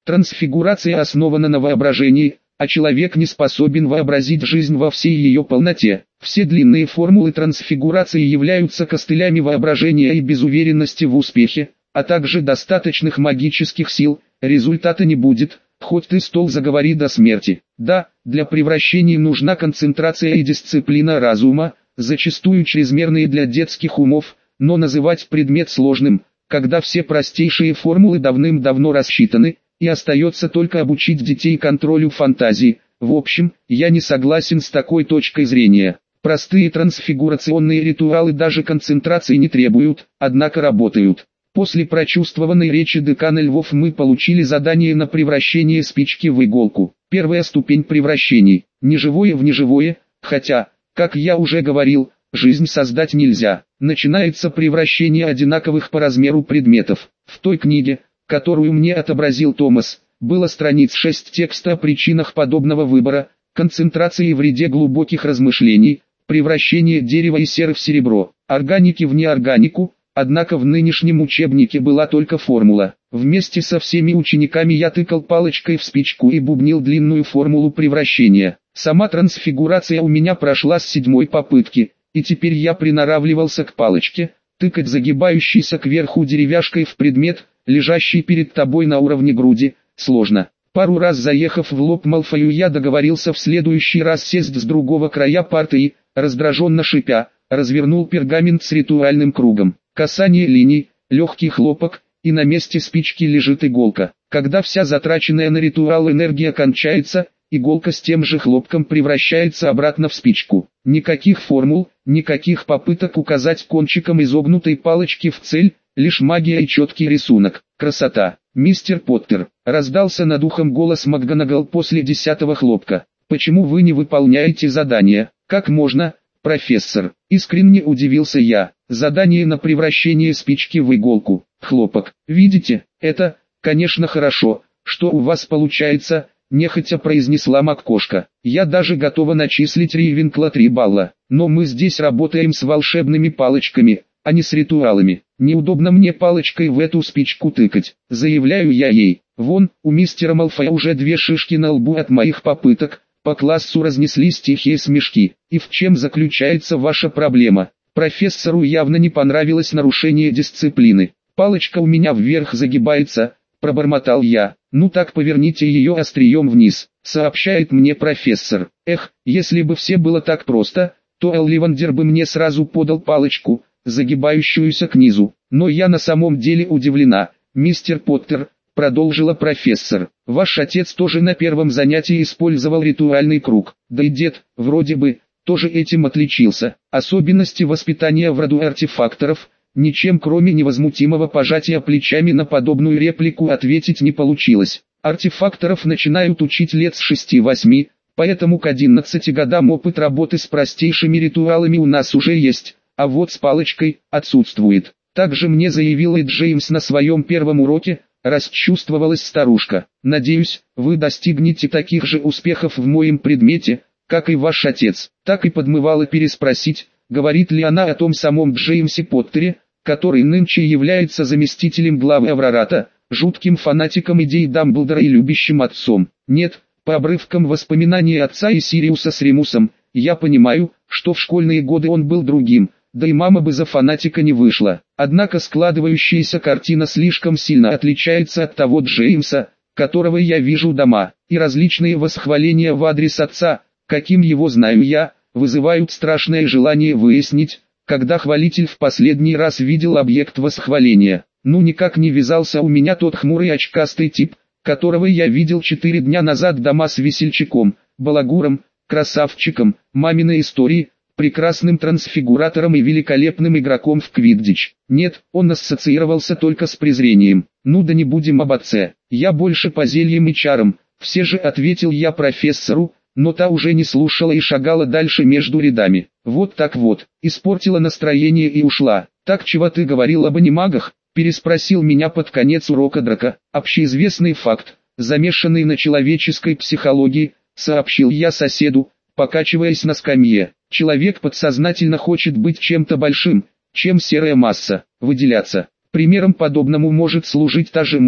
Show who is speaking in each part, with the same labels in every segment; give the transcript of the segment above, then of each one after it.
Speaker 1: Трансфигурация основана на воображении, а человек не способен вообразить жизнь во всей ее полноте. Все длинные формулы трансфигурации являются костылями воображения и без уверенности в успехе, а также достаточных магических сил, результата не будет, хоть ты стол заговори до смерти. Да, для превращений нужна концентрация и дисциплина разума, зачастую чрезмерные для детских умов, но называть предмет сложным, когда все простейшие формулы давным-давно рассчитаны, и остается только обучить детей контролю фантазии. В общем, я не согласен с такой точкой зрения. Простые трансфигурационные ритуалы даже концентрации не требуют, однако работают. После прочувствованной речи декана Львов мы получили задание на превращение спички в иголку. Первая ступень превращений. Неживое в неживое, хотя, как я уже говорил, жизнь создать нельзя. Начинается превращение одинаковых по размеру предметов. В той книге, которую мне отобразил Томас, было страниц 6 текста о причинах подобного выбора, концентрации и вреде глубоких размышлений, превращение дерева и серы в серебро, органики в неорганику, однако в нынешнем учебнике была только формула. Вместе со всеми учениками я тыкал палочкой в спичку и бубнил длинную формулу превращения. Сама трансфигурация у меня прошла с 7-й попытки, и теперь я приноравливался к палочке, тыкать загибающейся кверху деревяшкой в предмет, лежащий перед тобой на уровне груди, сложно. Пару раз заехав в лоб Малфою, я договорился в следующий раз сесть с другого края парты и, раздраженно шипя, развернул пергамент с ритуальным кругом. Касание линий, легкий хлопок, и на месте спички лежит иголка. Когда вся затраченная на ритуал энергия кончается, иголка с тем же хлопком превращается обратно в спичку. Никаких формул, никаких попыток указать кончиком изогнутой палочки в цель, лишь магия и четкий рисунок. Красота. «Мистер Поттер», — раздался над ухом голос МакГонагал после 10-го хлопка. «Почему вы не выполняете задание?» «Как можно, профессор?» — искренне удивился я. «Задание на превращение спички в иголку». Хлопок. «Видите, это, конечно, хорошо, что у вас получается», — нехотя произнесла МакКошка. «Я даже готова начислить Рейвенкла 3 балла. Но мы здесь работаем с волшебными палочками, а не с ритуалами. Неудобно мне палочкой в эту спичку тыкать», — заявляю я ей. «Вон, у мистера Малфоя уже 2 шишки на лбу от моих попыток». По классу разнеслись тихие смешки. «И в чем заключается ваша проблема?» Профессору явно не понравилось нарушение дисциплины. «Палочка у меня вверх загибается», — пробормотал я. «Ну так поверните ее острием вниз», — сообщает мне профессор. «Эх, если бы все было так просто, то Элливандер бы мне сразу подал палочку, загибающуюся к низу. Но я на самом деле удивлена, мистер Поттер», — продолжила профессор. «Ваш отец тоже на первом занятии использовал ритуальный круг. Да и дед, вроде бы, тоже этим отличился. Особенности воспитания в роду артефакторов». Ничем кроме невозмутимого пожатия плечами на подобную реплику ответить не получилось. Артефакторов начинают учить лет с 6-8, поэтому к 11 годам опыт работы с простейшими ритуалами у нас уже есть, а вот с палочкой отсутствует. Также мне заявила и Джеймс на своем первом уроке, расчувствовалась старушка. «Надеюсь, вы достигнете таких же успехов в моем предмете, как и ваш отец». Так и подмывала переспросить, говорит ли она о том самом Джеймсе Поттере, который нынче является заместителем главы Аврората, жутким фанатиком идей Дамблдора и любящим отцом. Нет, по обрывкам воспоминаний отца и Сириуса с Ремусом, я понимаю, что в школьные годы он был другим, да и мама бы за фанатика не вышла. Однако складывающаяся картина слишком сильно отличается от того Джеймса, которого я вижу дома, и различные восхваления в адрес отца, каким его знаю я, вызывают страшное желание выяснить, когда хвалитель в последний раз видел объект восхваления. Ну никак не вязался у меня тот хмурый очкастый тип, которого я видел 4 дня назад дома с весельчаком, балагуром, красавчиком, маминой истории, прекрасным трансфигуратором и великолепным игроком в квиддич. Нет, он ассоциировался только с презрением. Ну да не будем об отце, я больше по зельям и чарам, все же ответил я профессору, но та уже не слушала и шагала дальше между рядами. Вот так вот, испортила настроение и ушла. «Так чего ты говорил об анимагах?» – переспросил меня под конец урока Драко. «Общеизвестный факт, замешанный на человеческой психологии», – сообщил я соседу, покачиваясь на скамье. «Человек подсознательно хочет быть чем-то большим, чем серая масса, выделяться. Примером подобному может служить та же мода,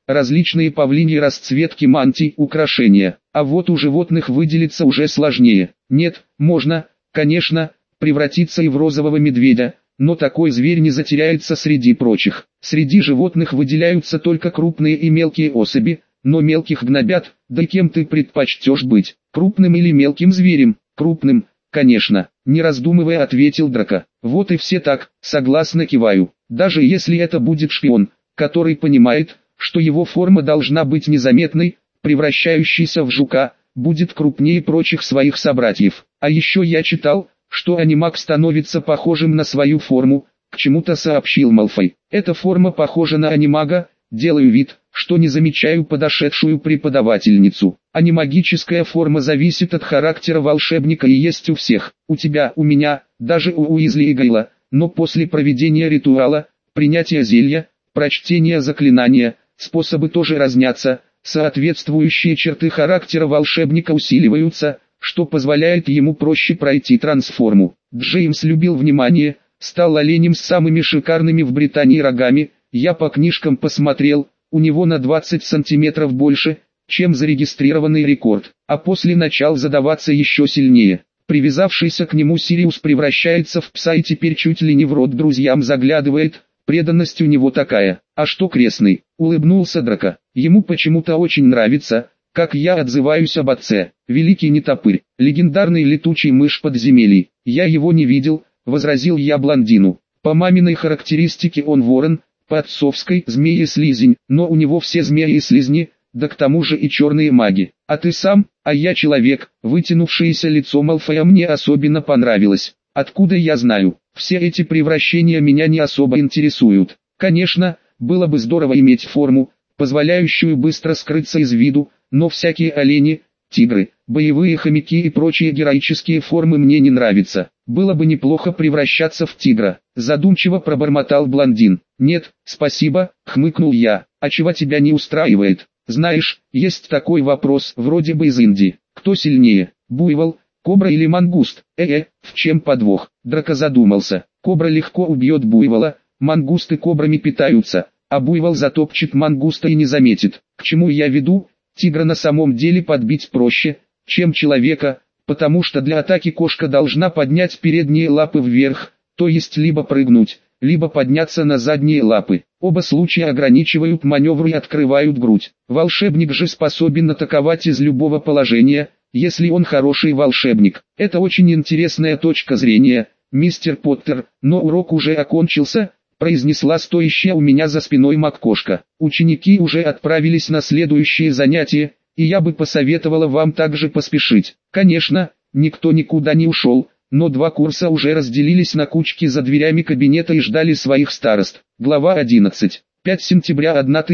Speaker 1: различные павлиньи расцветки мантий, украшения. А вот у животных выделиться уже сложнее. Нет, можно, конечно, превратиться и в розового медведя, но такой зверь не затеряется среди прочих. Среди животных выделяются только крупные и мелкие особи, но мелких гнобят. Да кем ты предпочтешь быть, крупным или мелким зверем? Крупным, конечно, не раздумывая ответил Драко. Вот и все так, согласно киваю. Даже если это будет шпион, который понимает, что его форма должна быть незаметной, превращающийся в жука, будет крупнее прочих своих собратьев. А еще я читал, что анимаг становится похожим на свою форму, к чему-то сообщил Малфой. Эта форма похожа на анимага, делаю вид, что не замечаю подошедшую преподавательницу. Анимагическая форма зависит от характера волшебника и есть у всех, у тебя, у меня, даже у Уизли и Гайла, но после проведения ритуала, принятия зелья, прочтения заклинания, способы тоже разнятся, соответствующие черты характера волшебника усиливаются, что позволяет ему проще пройти трансформу. Джеймс любил внимание, стал оленем с самыми шикарными в Британии рогами, я по книжкам посмотрел, у него на 20 сантиметров больше, чем зарегистрированный рекорд, а после начал задаваться еще сильнее. Привязавшийся к нему Сириус превращается в пса и теперь чуть ли не в рот друзьям заглядывает, преданность у него такая. А что крестный? Улыбнулся Драко, ему почему-то очень нравится, как я отзываюсь об отце. Великий нетопырь, легендарный летучий мышь подземелий. Я его не видел, возразил я блондину. По маминой характеристике он ворон, по отцовской змеи-слизень, но у него все змеи-слизни, да к тому же и черные маги. А ты сам? А я человек. Вытянувшееся лицо Малфоя мне особенно понравилось. Откуда я знаю? Все эти превращения меня не особо интересуют. Конечно, было бы здорово иметь форму, позволяющую быстро скрыться из виду, но всякие олени, тигры, боевые хомяки и прочие героические формы мне не нравятся. Было бы неплохо превращаться в тигра. Задумчиво пробормотал блондин. Нет, спасибо, хмыкнул я. А чего тебя не устраивает? Знаешь, есть такой вопрос, вроде бы из Индии. Кто сильнее, буйвол, кобра или мангуст? В чем подвох? Драко задумался. Кобра легко убьет буйвола, мангусты кобрами питаются, а буйвол затопчет мангуста и не заметит. К чему я веду? Тигра на самом деле подбить проще, чем человека, потому что для атаки кошка должна поднять передние лапы вверх, то есть либо прыгнуть, либо подняться на задние лапы. Оба случая ограничивают маневр и открывают грудь. Волшебник же способен атаковать из любого положения, если он хороший волшебник. Это очень интересная точка зрения, мистер Поттер, но урок уже окончился, произнесла стоящая у меня за спиной Маккошка. Ученики уже отправились на следующие занятия, и я бы посоветовала вам также поспешить. Конечно, никто никуда не ушел, но два курса уже разделились на кучки за дверями кабинета и ждали своих старост. Глава 11. 5 сентября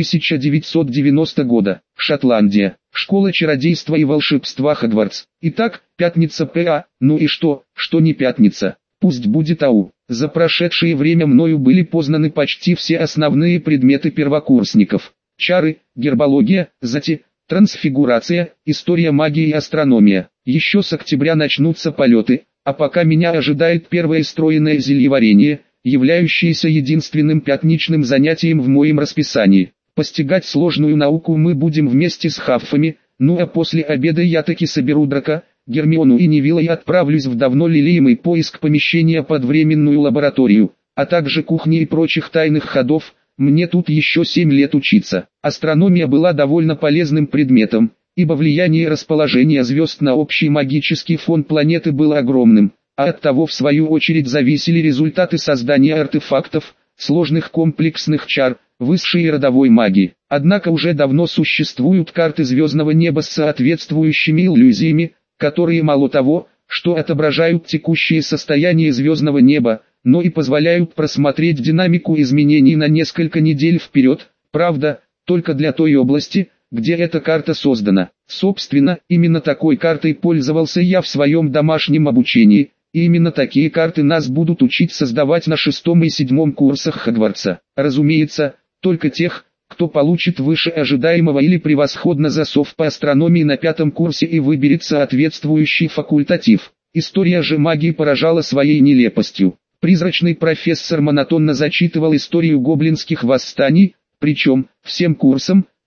Speaker 1: 1990 года. Шотландия. Школа чародейства и волшебства Хогвартс. Итак, пятница ПА, ну и что не пятница? Пусть будет АУ. За прошедшее время мною были познаны почти все основные предметы первокурсников. Чары, гербология, зати, трансфигурация, история магии и астрономия. Еще с октября начнутся полеты, а пока меня ожидает первое стройное зельеварение, являющееся единственным пятничным занятием в моем расписании. Постигать сложную науку мы будем вместе с Хаффами, ну а после обеда я таки соберу Драко, Гермиону и Невилла и отправлюсь в давно лелеемый поиск помещения под временную лабораторию, а также кухни и прочих тайных ходов. Мне тут еще 7 лет учиться. Астрономия была довольно полезным предметом, ибо влияние расположения звезд на общий магический фон планеты было огромным, а от того в свою очередь зависели результаты создания артефактов, сложных комплексных чар, высшей и родовой магии. Однако уже давно существуют карты звездного неба с соответствующими иллюзиями, которые мало того, что отображают текущее состояние звездного неба, но и позволяют просмотреть динамику изменений на несколько недель вперед, правда, только для той области, где эта карта создана. Собственно, именно такой картой пользовался я в своем домашнем обучении, и именно такие карты нас будут учить создавать на 6 и 7 курсах Хогвартса. Разумеется, только тех, кто получит выше ожидаемого или превосходно засов по астрономии на 5 курсе и выберет соответствующий факультатив. История же магии поражала своей нелепостью. Призрачный профессор монотонно зачитывал историю гоблинских восстаний, причем, всем курсам,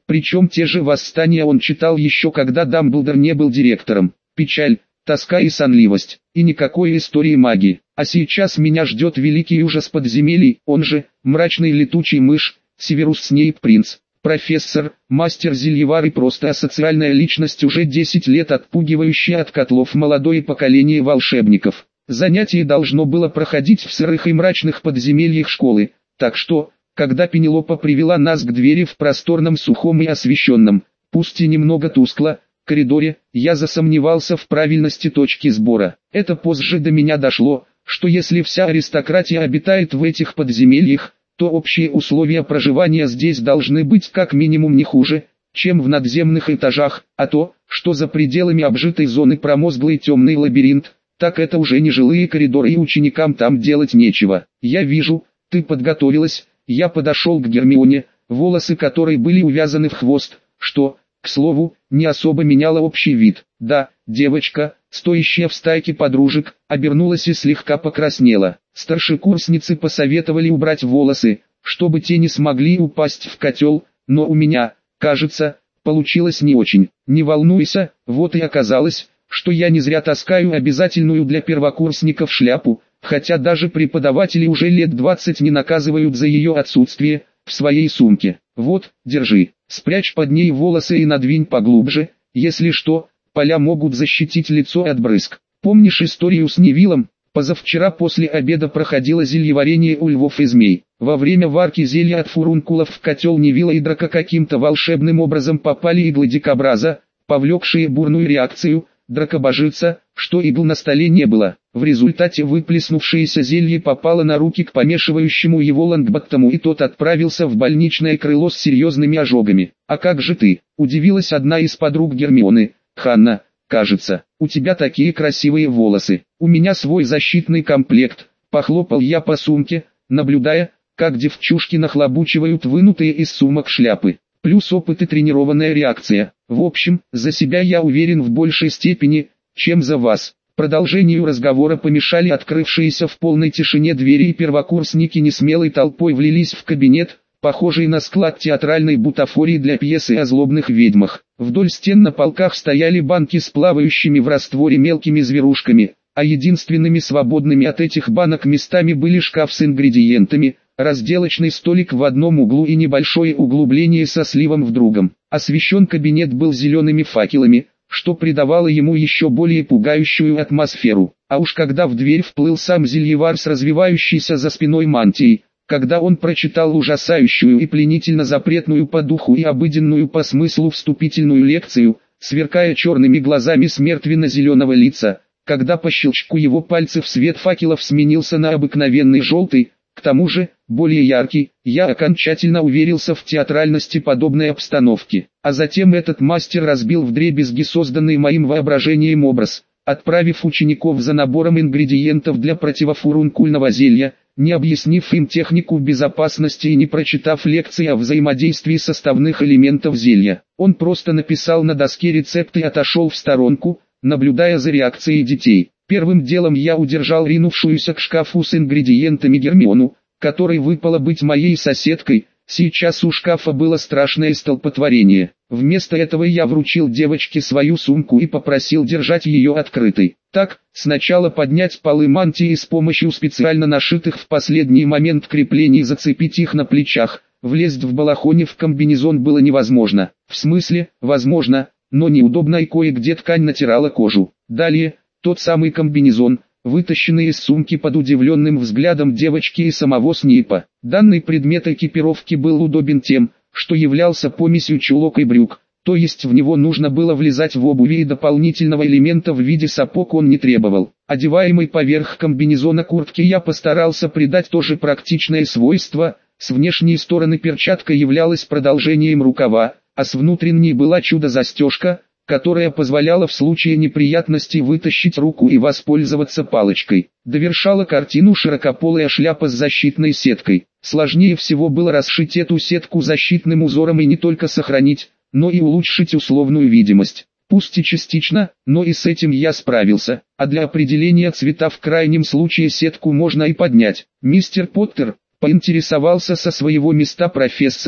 Speaker 1: Причем те же восстания он читал еще когда Дамблдор не был директором. Печаль, тоска и сонливость, и никакой истории магии. А сейчас меня ждет великий ужас подземелий, он же, мрачный летучий мышь, Северус Снейп Принц. Профессор, мастер зельевар и просто асоциальная личность, уже 10 лет отпугивающая от котлов молодое поколение волшебников. Занятие должно было проходить в сырых и мрачных подземельях школы, так что, когда Пенелопа привела нас к двери в просторном, сухом и освещенном, пусть и немного тускло, коридоре, я засомневался в правильности точки сбора. Это позже до меня дошло, что если вся аристократия обитает в этих подземельях, то общие условия проживания здесь должны быть как минимум не хуже, чем в надземных этажах, а то, что за пределами обжитой зоны промозглый темный лабиринт, так это уже не жилые коридоры и ученикам там делать нечего. Я вижу, ты подготовилась. Я подошел к Гермионе, волосы которой были увязаны в хвост, что, к слову, не особо меняло общий вид. Да, девочка, стоящая в стайке подружек, обернулась и слегка покраснела. Старшекурсницы посоветовали убрать волосы, чтобы те не смогли упасть в котел, но у меня, кажется, получилось не очень. Не волнуйся, вот и оказалось, что я не зря таскаю обязательную для первокурсников шляпу, хотя даже преподаватели уже лет 20 не наказывают за ее отсутствие, в своей сумке. Вот, держи, спрячь под ней волосы и надвинь поглубже, если что, поля могут защитить лицо от брызг. Помнишь историю с Невиллом? Позавчера после обеда проходило зельеварение у львов и змей. Во время варки зелья от фурункулов в котел Невилла и Драка каким-то волшебным образом попали иглы дикобраза, повлекшие бурную реакцию дракобожица, что игл на столе не было. В результате выплеснувшееся зелье попало на руки к помешивающему его Лонгботтому, и тот отправился в больничное крыло с серьезными ожогами. «А как же ты?» – удивилась одна из подруг Гермионы. «Ханна, кажется, у тебя такие красивые волосы. У меня свой защитный комплект», – похлопал я по сумке, наблюдая, как девчушки нахлобучивают вынутые из сумок шляпы. Плюс опыт и тренированная реакция. В общем, за себя я уверен в большей степени, чем за вас. Продолжению разговора помешали открывшиеся в полной тишине двери, и первокурсники несмелой толпой влились в кабинет, похожий на склад театральной бутафории для пьесы о злобных ведьмах. Вдоль стен на полках стояли банки с плавающими в растворе мелкими зверушками, а единственными свободными от этих банок местами были шкаф с ингредиентами, разделочный столик в одном углу и небольшое углубление со сливом в другом. Освещен кабинет был зелеными факелами, что придавало ему еще более пугающую атмосферу. А уж когда в дверь вплыл сам зельевар с развивающейся за спиной мантией, когда он прочитал ужасающую и пленительно запретную по духу и обыденную по смыслу вступительную лекцию, сверкая черными глазами с мертвенно-зеленого лица, когда по щелчку его пальцев свет факелов сменился на обыкновенный желтый, к тому же, более яркий, я окончательно уверился в театральности подобной обстановки. А затем этот мастер разбил вдребезги созданный моим воображением образ, отправив учеников за набором ингредиентов для противофурункульного зелья, не объяснив им технику безопасности и не прочитав лекции о взаимодействии составных элементов зелья. Он просто написал на доске рецепт и отошел в сторонку, наблюдая за реакцией детей. Первым делом я удержал ринувшуюся к шкафу с ингредиентами Гермиону, которой выпало быть моей соседкой. Сейчас у шкафа было страшное столпотворение. Вместо этого я вручил девочке свою сумку и попросил держать ее открытой. Так, сначала поднять полы мантии и с помощью специально нашитых в последний момент креплений зацепить их на плечах. Влезть в балахоне в комбинезон было невозможно. В смысле, возможно, но неудобно, и кое-где ткань натирала кожу. Далее, тот самый комбинезон, вытащенный из сумки под удивленным взглядом девочки и самого Снейпа. Данный предмет экипировки был удобен тем, что являлся помесью чулок и брюк, то есть в него нужно было влезать в обуви, и дополнительного элемента в виде сапог он не требовал. Одеваемой поверх комбинезона куртки я постарался придать тоже практичное свойство. С внешней стороны перчатка являлась продолжением рукава, а с внутренней была чудо-застежка, которая позволяла в случае неприятностей вытащить руку и воспользоваться палочкой. Довершала картину широкополая шляпа с защитной сеткой. Сложнее всего было расшить эту сетку защитным узором и не только сохранить, но и улучшить условную видимость. Пусть и частично, но и с этим я справился, а для определения цвета в крайнем случае сетку можно и поднять. «Мистер Поттер», — поинтересовался со своего места профессор,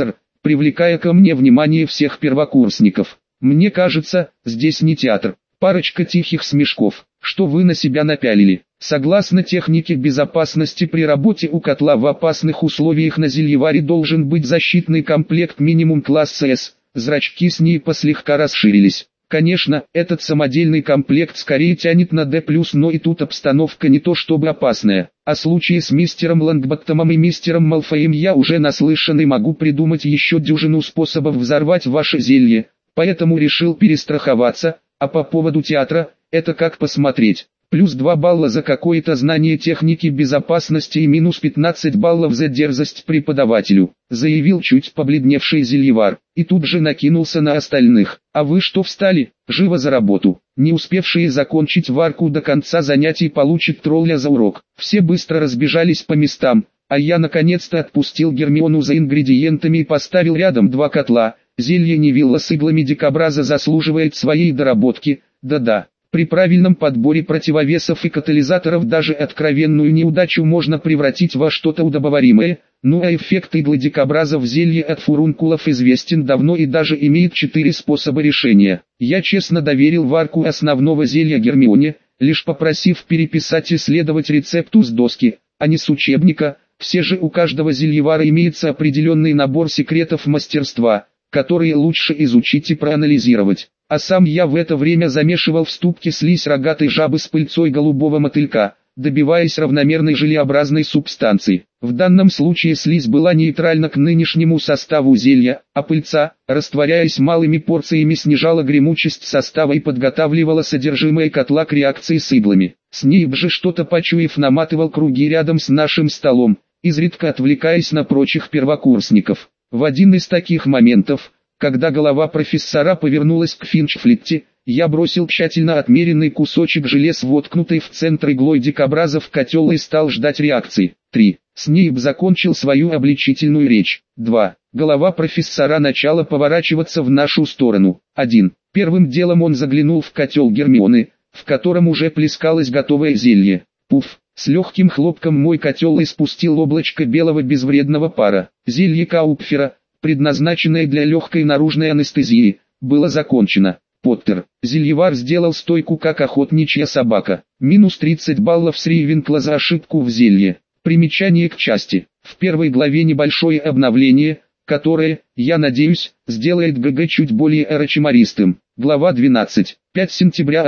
Speaker 1: привлекая ко мне внимание всех первокурсников. «Мне кажется, здесь не театр». Парочка тихих смешков. «Что вы на себя напялили?» Согласно технике безопасности при работе у котла в опасных условиях на зельеваре должен быть защитный комплект минимум класса С. Зрачки СНИПа слегка расширились. Конечно, этот самодельный комплект скорее тянет на D+, но и тут обстановка не то чтобы опасная. О случае с мистером Лонгботтомом и мистером Малфоем я уже наслышан и могу придумать еще дюжину способов взорвать ваше зелье, поэтому решил перестраховаться, а по поводу театра, это как посмотреть. Плюс 2 балла за какое-то знание техники безопасности и минус 15 баллов за дерзость преподавателю, заявил чуть побледневший зельевар, и тут же накинулся на остальных. А вы что встали? Живо за работу. Не успевшие закончить варку до конца занятий получат тролля за урок. Все быстро разбежались по местам, а я наконец-то отпустил Гермиону за ингредиентами и поставил рядом 2 котла. Зелье Невилла с иглами дикобраза заслуживает своей доработки, да-да. При правильном подборе противовесов и катализаторов даже откровенную неудачу можно превратить во что-то удобоваримое, ну а эффект иглы дикобраза в зелье от фурункулов известен давно и даже имеет 4 способа решения. Я честно доверил варку основного зелья Гермионе, лишь попросив переписать и следовать рецепту с доски, а не с учебника. Все же у каждого зельевара имеется определенный набор секретов мастерства, которые лучше изучить и проанализировать. А сам я в это время замешивал в ступке слизь рогатой жабы с пыльцой голубого мотылька, добиваясь равномерной желеобразной субстанции. В данном случае слизь была нейтральна к нынешнему составу зелья, а пыльца, растворяясь малыми порциями, снижала гремучесть состава и подготавливала содержимое котла к реакции с иглами. Снейп же, что-то почуяв, наматывал круги рядом с нашим столом, изредка отвлекаясь на прочих первокурсников. В один из таких моментов, когда голова профессора повернулась к Финчфлитти, я бросил тщательно отмеренный кусочек желез, воткнутый в центр иглой дикобраза, в котел и стал ждать реакции. 3. Снейп закончил свою обличительную речь. 2. Голова профессора начала поворачиваться в нашу сторону. 1. Первым делом он заглянул в котел Гермионы, в котором уже плескалось готовое зелье. Пуф! С легким хлопком мой котел испустил облачко белого безвредного пара. Зелье Каупфера, предназначенное для легкой наружной анестезии, было закончено. Поттер. Зельевар сделал стойку как охотничья собака. Минус 30 баллов с Рейвенкла за ошибку в зелье. Примечание к части. В первой главе небольшое обновление, которое, я надеюсь, сделает ГГ чуть более эрочимаристым. Глава 12. 5 сентября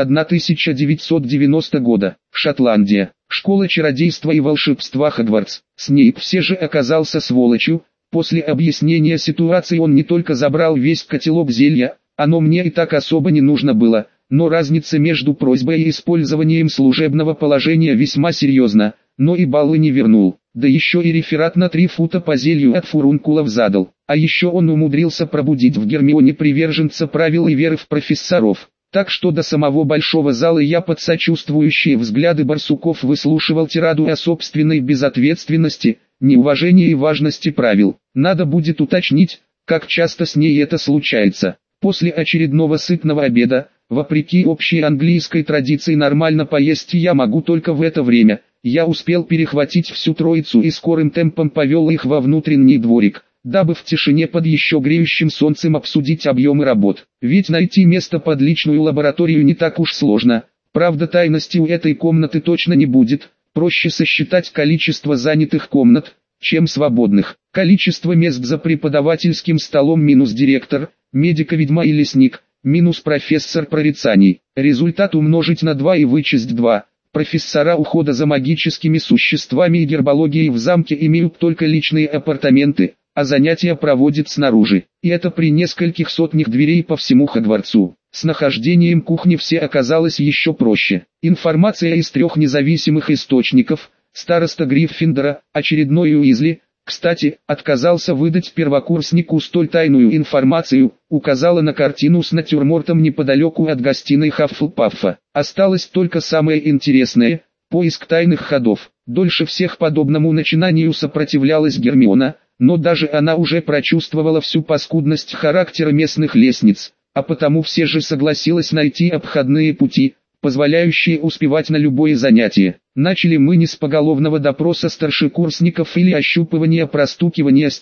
Speaker 1: 1990 года. Шотландия. Школа чародейства и волшебства Хогвартс. Снейп все же оказался сволочью. После объяснения ситуации он не только забрал весь котелок зелья, оно мне и так особо не нужно было, но разница между просьбой и использованием служебного положения весьма серьезна, но и баллы не вернул. Да еще и реферат на 3 фута по зелью от фурункулов задал. А еще он умудрился пробудить в Гермионе приверженца правил и веры в профессоров. Так что до самого большого зала я под сочувствующие взгляды барсуков выслушивал тираду о собственной безответственности, неуважении и важности правил. Надо будет уточнить, как часто с ней это случается. После очередного сытного обеда, вопреки общей английской традиции нормально поесть я могу только в это время, я успел перехватить всю троицу и скорым темпом повел их во внутренний дворик, дабы в тишине под еще греющим солнцем обсудить объемы работ. Ведь найти место под личную лабораторию не так уж сложно, правда тайности у этой комнаты точно не будет, проще сосчитать количество занятых комнат, чем свободных. Количество мест за преподавательским столом минус директор, медико-ведьма и лесник, минус профессор прорицаний. Результат умножить на 2 и вычесть 2. Профессора ухода за магическими существами и гербологией в замке имеют только личные апартаменты, а занятия проводят снаружи. И это при нескольких сотнях дверей по всему Хогвартсу. С нахождением кухни все оказалось еще проще. Информация из 3 независимых источников. Староста Гриффиндора, очередной Уизли, кстати, отказался выдать первокурснику столь тайную информацию, указала на картину с натюрмортом неподалеку от гостиной Хаффлпаффа. Осталось только самое интересное – поиск тайных ходов. Дольше всех подобному начинанию сопротивлялась Гермиона, но даже она уже прочувствовала всю паскудность характера местных лестниц, а потому все же согласилась найти обходные пути, позволяющие успевать на любое занятие. Начали мы не с поголовного допроса старшекурсников или ощупывания простукивания стен,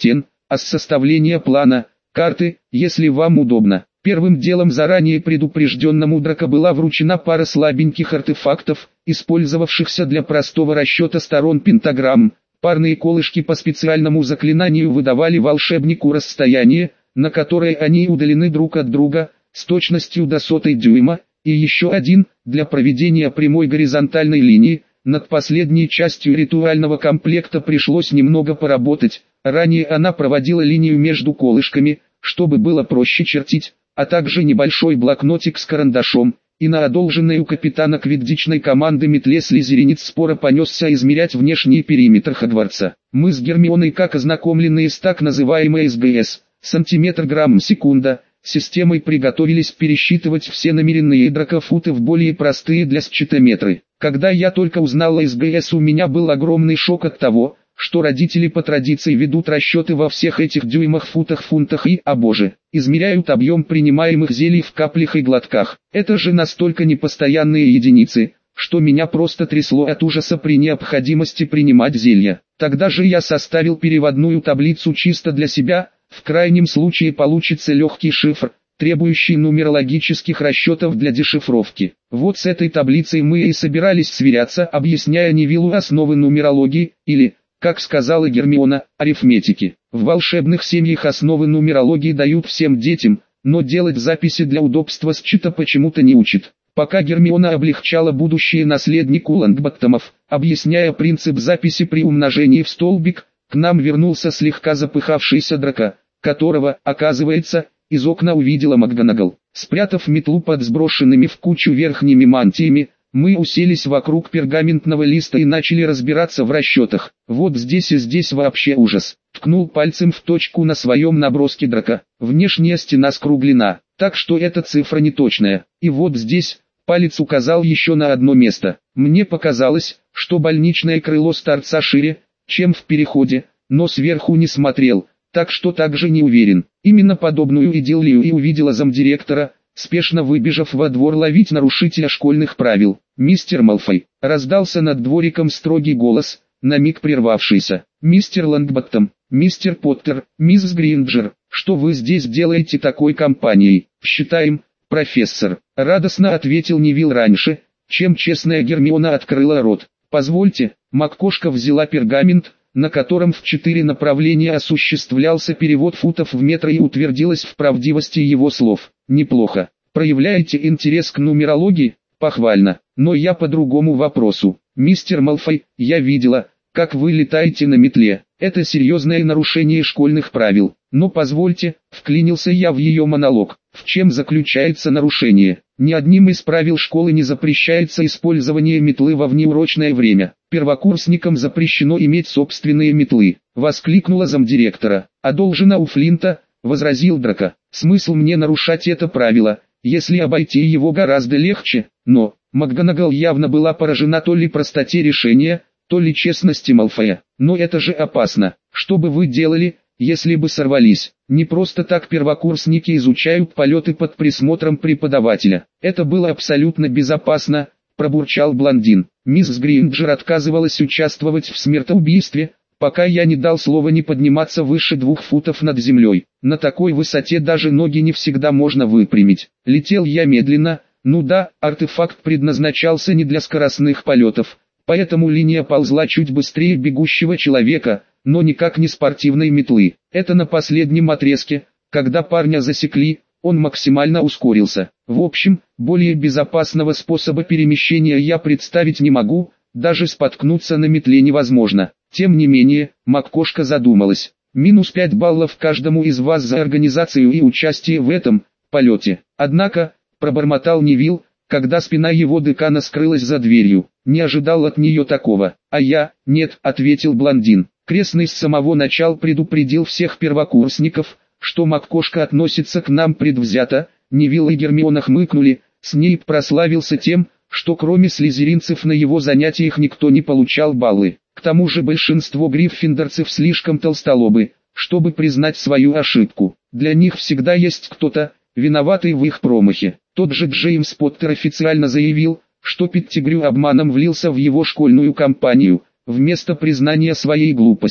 Speaker 1: а с составления плана, карты, если вам удобно. Первым делом заранее предупрежденному Драко была вручена пара слабеньких артефактов, использовавшихся для простого расчета сторон пентаграмм. Парные колышки по специальному заклинанию выдавали волшебнику расстояние, на которое они удалены друг от друга, с точностью до сотой дюйма, и еще один, для проведения прямой горизонтальной линии. Над последней частью ритуального комплекта пришлось немного поработать, ранее она проводила линию между колышками, чтобы было проще чертить, а также небольшой блокнотик с карандашом, и на одолженной у капитана квиддичной команды метле слизеринец споро понесся измерять внешний периметр Хогвартса. Мы с Гермионой, как ознакомленные с так называемой СГС, сантиметр-грамм-секунда, системой приготовились пересчитывать все намеренные дракофуты в более простые для счета метры. Когда я только узнал о СГС, у меня был огромный шок от того, что родители по традиции ведут расчеты во всех этих дюймах, футах, фунтах и, о боже, измеряют объем принимаемых зелий в каплях и глотках. Это же настолько непостоянные единицы, что меня просто трясло от ужаса при необходимости принимать зелья. Тогда же я составил переводную таблицу чисто для себя, в крайнем случае получится легкий шифр, требующий нумерологических расчетов для дешифровки. Вот с этой таблицей мы и собирались сверяться, объясняя Невиллу основы нумерологии, или, как сказала Гермиона, арифметики. В волшебных семьях основы нумерологии дают всем детям, но делать записи для удобства счета почему-то не учат. Пока Гермиона облегчала будущее наследнику Лонгботтомов, объясняя принцип записи при умножении в столбик, к нам вернулся слегка запыхавшийся Драко, которого, оказывается, из окна увидела МакГонагал. Спрятав метлу под сброшенными в кучу верхними мантиями, мы уселись вокруг пергаментного листа и начали разбираться в расчетах. Вот здесь и здесь вообще ужас. Ткнул пальцем в точку на своем наброске Драко. Внешняя стена скруглена, так что эта цифра неточная. И вот здесь, палец указал еще на одно место. Мне показалось, что больничное крыло с торца шире, чем в переходе, но сверху не смотрел, так что также не уверен. Именно подобную идиллию и увидела замдиректора, спешно выбежав во двор ловить нарушителя школьных правил. «Мистер Малфой!» — раздался над двориком строгий голос, на миг прервавшийся. «Мистер Лонгботтом, мистер Поттер, мисс Гринджер, что вы здесь делаете такой компанией?» «Считаем, профессор», — радостно ответил Невилл раньше, чем честная Гермиона открыла рот. «Позвольте». МакКошка взяла пергамент, на котором в 4 направления осуществлялся перевод футов в метры, и утвердилась в правдивости его слов. «Неплохо. Проявляете интерес к нумерологии? Похвально. Но я по другому вопросу. Мистер Малфой, я видела, как вы летаете на метле. Это серьезное нарушение школьных правил. Но позвольте», — вклинился я в ее монолог, — «в чем заключается нарушение? Ни одним из правил школы не запрещается использование метлы во внеурочное время. Первокурсникам запрещено иметь собственные метлы», — воскликнула замдиректора. «Одолжено у Флинта», — возразил Драко. «Смысл мне нарушать это правило, если обойти его гораздо легче?» Но МакГонагал явно была поражена то ли простоте решения, то ли честности Малфоя. «Но это же опасно. Что бы вы делали, если бы сорвались? Не просто так первокурсники изучают полеты под присмотром преподавателя». «Это было абсолютно безопасно», — пробурчал блондин. «Мисс Гринджер отказывалась участвовать в смертоубийстве, пока я не дал слова не подниматься выше 2 футов над землей. На такой высоте даже ноги не всегда можно выпрямить. Летел я медленно, ну да, артефакт предназначался не для скоростных полетов, поэтому линия ползла чуть быстрее бегущего человека, но никак не спортивной метлы. Это на последнем отрезке, когда парня засекли, он максимально ускорился. В общем, более безопасного способа перемещения я представить не могу, даже споткнуться на метле невозможно». Тем не менее, МакКошка задумалась. «Минус 5 баллов каждому из вас за организацию и участие в этом полете». «Однако», — пробормотал Невилл, когда спина его декана скрылась за дверью, — «не ожидал от нее такого». «А я, нет», — ответил блондин. Крестный с самого начала предупредил всех первокурсников, что МакКошка относится к нам предвзято. Невилл и Гермиона хмыкнули. Снейп прославился тем, что кроме слизеринцев на его занятиях никто не получал баллы. К тому же большинство гриффиндорцев слишком толстолобы, чтобы признать свою ошибку. Для них всегда есть кто-то, виноватый в их промахе. Тот же Джеймс Поттер официально заявил, что Петтигрю обманом влился в его школьную компанию, вместо признания своей глупости.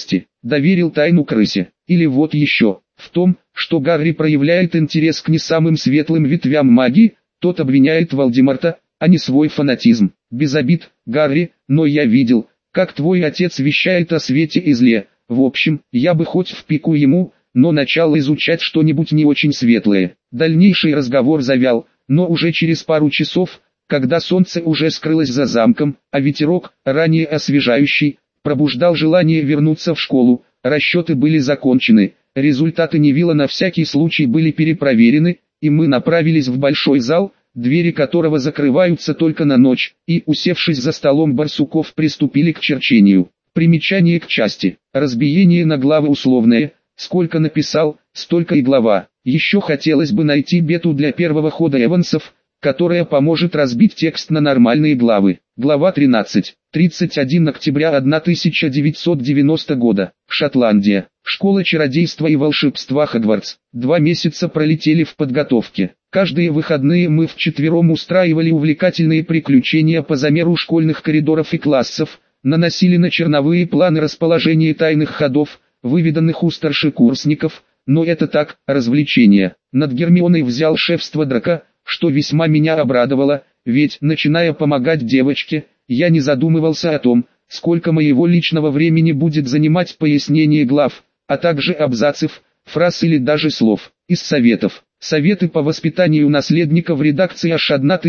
Speaker 1: доверил тайну крысе. Или вот еще, в том, что Гарри проявляет интерес к не самым светлым ветвям магии, тот обвиняет Волдеморта, а не свой фанатизм. Без обид, Гарри, но я видел, как твой отец вещает о свете и зле. В общем, я бы хоть в пику ему, но начал изучать что-нибудь не очень светлое. Дальнейший разговор завял, но уже через пару часов, когда солнце уже скрылось за замком, а ветерок, ранее освежающий, пробуждал желание вернуться в школу, расчеты были закончены, результаты Невилла на всякий случай были перепроверены, и мы направились в большой зал, двери которого закрываются только на ночь, и, усевшись за столом барсуков, приступили к черчению. Примечание к части. Разбиение на главы условное. Сколько написал, столько и глава. Еще хотелось бы найти бету для первого хода Эвансов, которая поможет разбить текст на нормальные главы. Глава 13. 31 октября 1990 года. Шотландия. Школа чародейства и волшебства Хогвартс. 2 месяца пролетели в подготовке. Каждые выходные мы вчетвером устраивали увлекательные приключения по замеру школьных коридоров и классов, наносили на черновые планы расположение тайных ходов, выведанных у старшекурсников, но это так, развлечение. Над Гермионой взял шефство Драко, что весьма меня обрадовало, ведь, начиная помогать девочке, я не задумывался о том, сколько моего личного времени будет занимать пояснение глав, а также абзацев, фраз или даже слов. Из советов. Советы по воспитанию наследника в редакции аж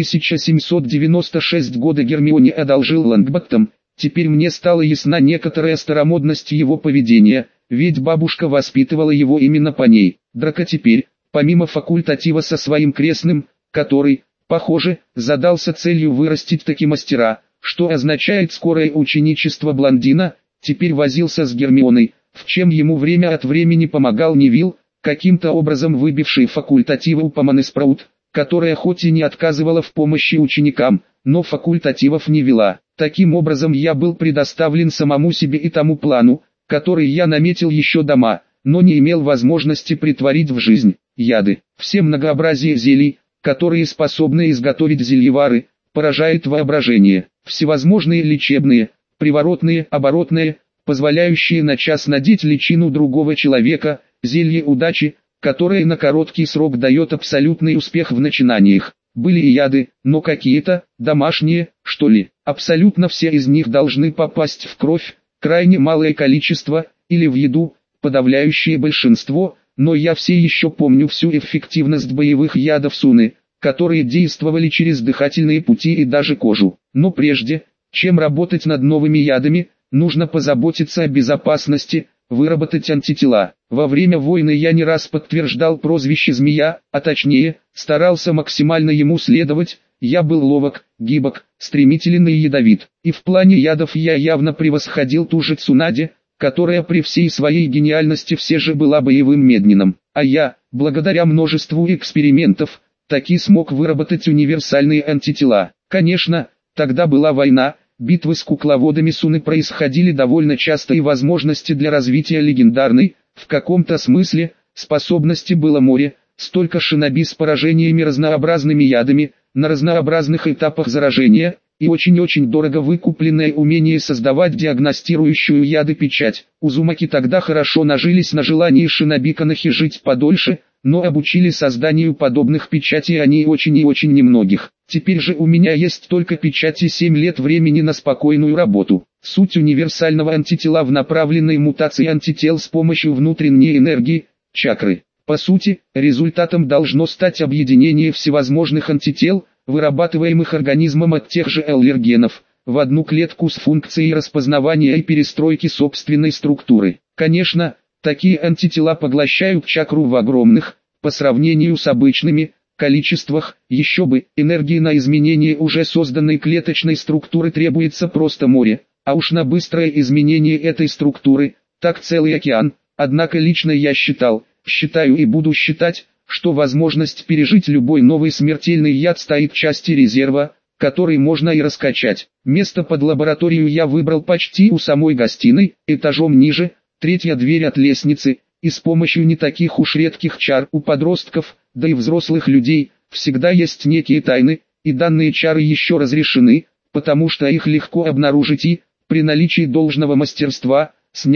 Speaker 1: 1796 года Гермионе одолжил Лонгботтом. Теперь мне стала ясна некоторая старомодность его поведения, ведь бабушка воспитывала его именно по ней. Драко теперь, помимо факультатива со своим крестным, который, похоже, задался целью вырастить таки мастера, что означает скорое ученичество блондина, теперь возился с Гермионой, в чем ему время от времени помогал Невилл, каким-то образом выбивший факультативы у Поманы Спраут, которая хоть и не отказывала в помощи ученикам, но факультативов не вела. Таким образом я был предоставлен самому себе и тому плану, который я наметил еще дома, но не имел возможности притворить в жизнь. Яды. Все многообразие зелий, которые способны изготовить зельевары, поражает воображение. Всевозможные лечебные, приворотные, оборотные, позволяющие на час надеть личину другого человека, зелье удачи, которое на короткий срок дает абсолютный успех в начинаниях. Были и яды, но какие-то, домашние, что ли. Абсолютно все из них должны попасть в кровь, крайне малое количество, или в еду, подавляющее большинство, но я все еще помню всю эффективность боевых ядов Суны, которые действовали через дыхательные пути и даже кожу. Но прежде, чем работать над новыми ядами, нужно позаботиться о безопасности, выработать антитела. Во время войны я не раз подтверждал прозвище «Змея», а точнее, старался максимально ему следовать. Я был ловок, гибок, стремителен и ядовит. И в плане ядов я явно превосходил ту же Цунаде, которая при всей своей гениальности все же была боевым меднином. А я, благодаря множеству экспериментов, таки смог выработать универсальные антитела. Конечно, тогда была война, битвы с кукловодами Суны происходили довольно часто и возможности для развития легендарной, в каком-то смысле, способности было море, столько шиноби с поражениями разнообразными ядами, на разнообразных этапах заражения, и очень-очень дорого выкупленное умение создавать диагностирующую яды печать. Узумаки тогда хорошо нажились на желании шинобиканахи жить подольше, но обучили созданию подобных печатей они очень и очень немногих. Теперь же у меня есть только печати 7 лет времени на спокойную работу. Суть универсального антитела в направленной мутации антител с помощью внутренней энергии, чакры. По сути, результатом должно стать объединение всевозможных антител, вырабатываемых организмом от тех же аллергенов, в одну клетку с функцией распознавания и перестройки собственной структуры. Конечно, такие антитела поглощают чакру в огромных, по сравнению с обычными, количествах. Еще бы, энергии на изменение уже созданной клеточной структуры требуется просто море, а уж на быстрое изменение этой структуры, так целый океан. Однако лично я считаю и буду считать, что возможность пережить любой новый смертельный яд стоит в части резерва, который можно и раскачать. Место под лабораторию я выбрал почти у самой гостиной, этажом ниже, третья дверь от лестницы, и с помощью не таких уж редких чар у подростков, да и взрослых людей, всегда есть некие тайны, и данные чары еще разрешены, потому что их легко обнаружить и, при наличии должного мастерства, снять,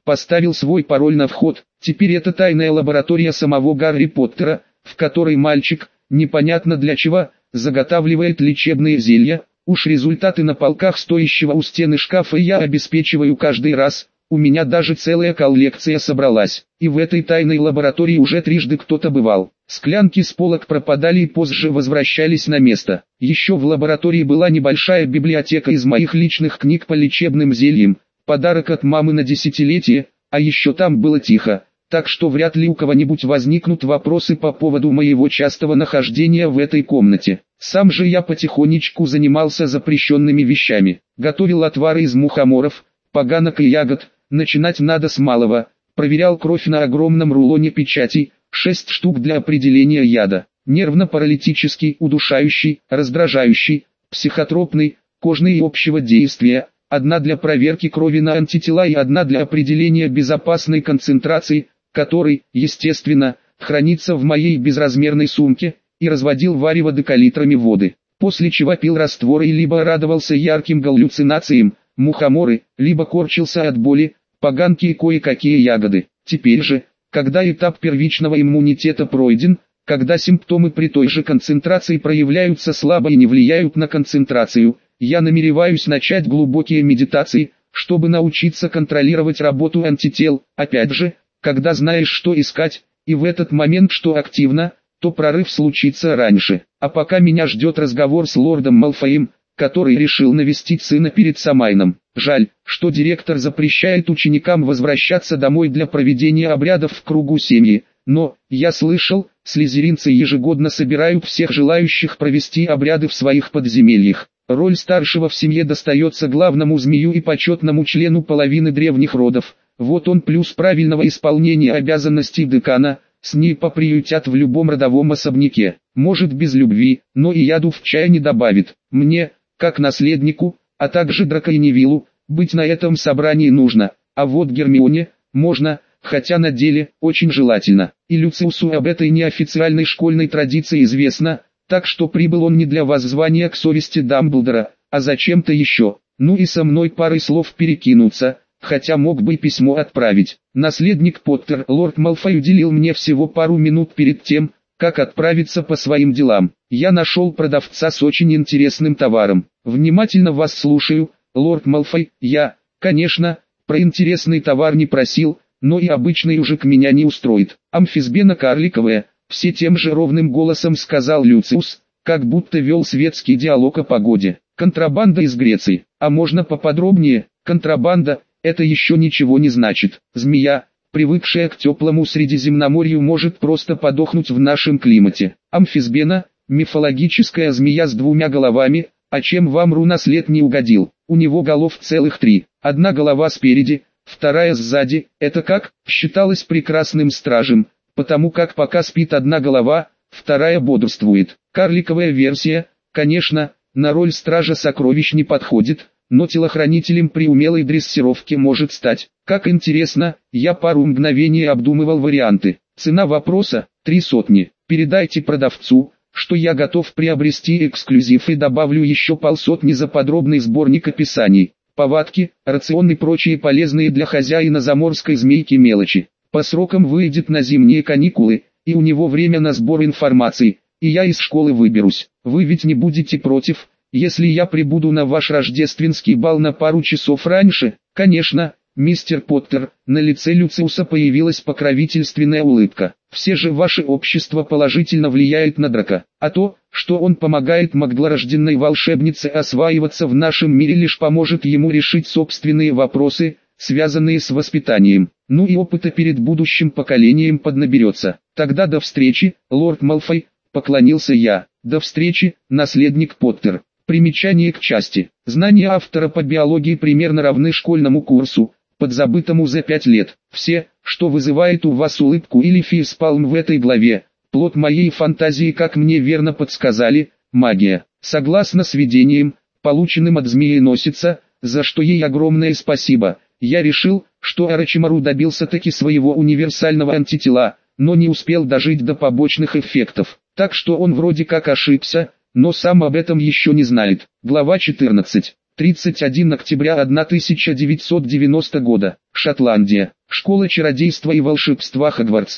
Speaker 1: поставил свой пароль на вход. Теперь это тайная лаборатория самого Гарри Поттера, в которой мальчик, непонятно для чего, заготавливает лечебные зелья. Уж результаты на полках стоящего у стены шкафа я обеспечиваю каждый раз. У меня даже целая коллекция собралась. И в этой тайной лаборатории уже трижды кто-то бывал. Склянки с полок пропадали и позже возвращались на место. Еще в лаборатории была небольшая библиотека из моих личных книг по лечебным зельям. Подарок от мамы на десятилетие, а еще там было тихо. Так что вряд ли у кого-нибудь возникнут вопросы по поводу моего частого нахождения в этой комнате. Сам же я потихонечку занимался запрещенными вещами. Готовил отвары из мухоморов, поганок и ягод. Начинать надо с малого. Проверял кровь на огромном рулоне печатей, 6 штук для определения яда. Нервно-паралитический, удушающий, раздражающий, психотропный, кожный и общего действия. Одна для проверки крови на антитела и одна для определения безопасной концентрации, который, естественно, хранится в моей безразмерной сумке, и разводил варево декалитрами воды. После чего пил растворы и либо радовался ярким галлюцинациям, мухоморы, либо корчился от боли, поганки и кое-какие ягоды. Теперь же, когда этап первичного иммунитета пройден, когда симптомы при той же концентрации проявляются слабо и не влияют на концентрацию, я намереваюсь начать глубокие медитации, чтобы научиться контролировать работу антител. Опять же, когда знаешь, что искать, и в этот момент что активно, то прорыв случится раньше. А пока меня ждет разговор с лордом Малфоем, который решил навестить сына перед Самайном. Жаль, что директор запрещает ученикам возвращаться домой для проведения обрядов в кругу семьи, но, я слышал, слизеринцы ежегодно собирают всех желающих провести обряды в своих подземельях. Роль старшего в семье достается главному змею и почетному члену половины древних родов. Вот он плюс правильного исполнения обязанностей декана, с ней поприютят в любом родовом особняке. Может без любви, но и яду в чай не добавит. Мне, как наследнику, а также Драко и Невиллу, быть на этом собрании нужно, а вот Гермионе, можно, хотя на деле, очень желательно. И Люциусу об этой неофициальной школьной традиции известно, так что прибыл он не для воззвания к совести Дамблдора, а зачем-то еще. Ну и со мной парой слов перекинуться, хотя мог бы и письмо отправить. Наследник Поттер, лорд Малфой уделил мне всего пару минут перед тем, как отправиться по своим делам. Я нашел продавца с очень интересным товаром. Внимательно вас слушаю, лорд Малфой. Я, конечно, про интересный товар не просил, но и обычный ужик меня не устроит. Амфисбена карликовая, все тем же ровным голосом сказал Люциус, как будто вел светский диалог о погоде. Контрабанда из Греции. А можно поподробнее? Контрабанда, это еще ничего не значит. Змея, привыкшая к теплому Средиземноморью, может просто подохнуть в нашем климате. Амфисбена, мифологическая змея с 2 головами, а чем вам рунослед не угодил? У него голов целых 3. Одна голова спереди, вторая сзади. Это как? Считалось прекрасным стражем, потому как пока спит одна голова, вторая бодрствует. Карликовая версия, конечно, на роль стража сокровищ не подходит, но телохранителем при умелой дрессировке может стать. Как интересно, я пару мгновений обдумывал варианты. Цена вопроса – 300. Передайте продавцу, что я готов приобрести эксклюзив и добавлю еще 500 за подробный сборник описаний. Повадки, рацион и прочие полезные для хозяина заморской змейки мелочи. По срокам выйдет на зимние каникулы, и у него время на сбор информации, и я из школы выберусь. Вы ведь не будете против, если я прибуду на ваш рождественский бал на пару часов раньше? Конечно, мистер Поттер. На лице Люциуса появилась покровительственная улыбка. Все же ваше общество положительно влияет на Драко, а то, что он помогает маглорожденной волшебнице осваиваться в нашем мире, лишь поможет ему решить собственные вопросы, связанные с воспитанием. Ну и опыта перед будущим поколением поднаберется. Тогда до встречи, лорд Малфой, поклонился я. До встречи, наследник Поттер. Примечание к части. Знания автора по биологии примерно равны школьному курсу, подзабытому за 5 лет. Все, что вызывает у вас улыбку или фейспалм в этой главе, плод моей фантазии, как мне верно подсказали, магия. Согласно сведениям, полученным от змееносица, за что ей огромное спасибо, я решил, что Орочимару добился таки своего универсального антитела, но не успел дожить до побочных эффектов. Так что он вроде как ошибся, но сам об этом еще не знает. Глава 14. 31 октября 1990 года. Шотландия. Школа чародейства и волшебства Хогвартс.